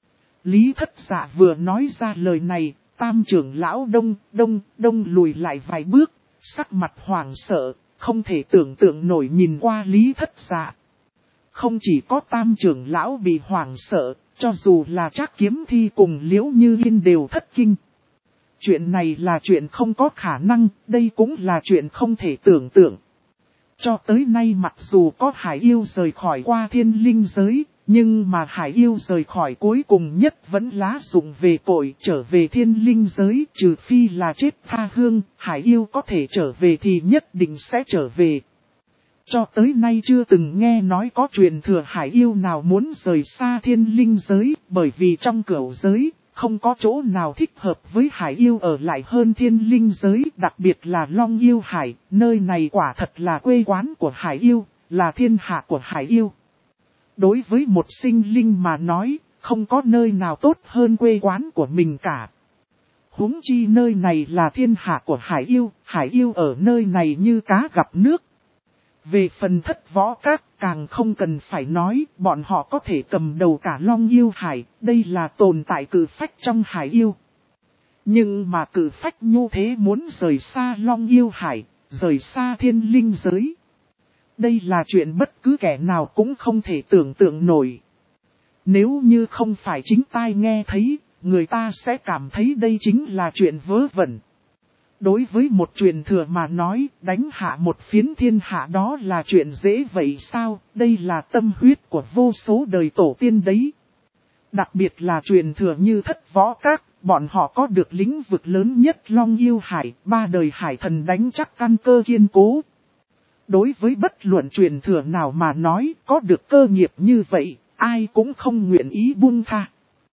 Lý Thất Dạ vừa nói ra lời này, tam trưởng lão đông lùi lại vài bước, sắc mặt hoàng sợ. Không thể tưởng tượng nổi nhìn qua Lý Thất Dạ. Không chỉ có tam trưởng lão bị hoảng sợ, cho dù là Trác Kiếm Thi cùng Liễu Như Yên đều thất kinh. Chuyện này là chuyện không có khả năng, đây cũng là chuyện không thể tưởng tượng. Cho tới nay mặc dù có hải yêu rời khỏi qua thiên linh giới, nhưng mà hải yêu rời khỏi cuối cùng nhất vẫn lá dụng về cội trở về thiên linh giới, trừ phi là chết tha hương, hải yêu có thể trở về thì nhất định sẽ trở về. Cho tới nay chưa từng nghe nói có truyền thừa hải yêu nào muốn rời xa thiên linh giới, bởi vì trong cửu giới, không có chỗ nào thích hợp với hải yêu ở lại hơn thiên linh giới, đặc biệt là Long Yêu Hải, nơi này quả thật là quê quán của hải yêu, là thiên hạ của hải yêu. Đối với một sinh linh mà nói, không có nơi nào tốt hơn quê quán của mình cả. Huống chi nơi này là thiên hạ của hải yêu ở nơi này như cá gặp nước. Về phần thất võ các, càng không cần phải nói, bọn họ có thể cầm đầu cả Long Yêu Hải, đây là tồn tại cử phách trong hải yêu. Nhưng mà cử phách như thế muốn rời xa Long Yêu Hải, rời xa thiên linh giới. Đây là chuyện bất cứ kẻ nào cũng không thể tưởng tượng nổi. Nếu như không phải chính tai nghe thấy, người ta sẽ cảm thấy đây chính là chuyện vớ vẩn. Đối với một truyền thừa mà nói, đánh hạ một phiến thiên hạ đó là chuyện dễ vậy sao, đây là tâm huyết của vô số đời tổ tiên đấy. Đặc biệt là truyền thừa như thất võ các, bọn họ có được lĩnh vực lớn nhất Long Yêu Hải, 3 đời hải thần đánh chắc căn cơ kiên cố. Đối với bất luận truyền thừa nào mà nói, có được cơ nghiệp như vậy, ai cũng không nguyện ý buông tha.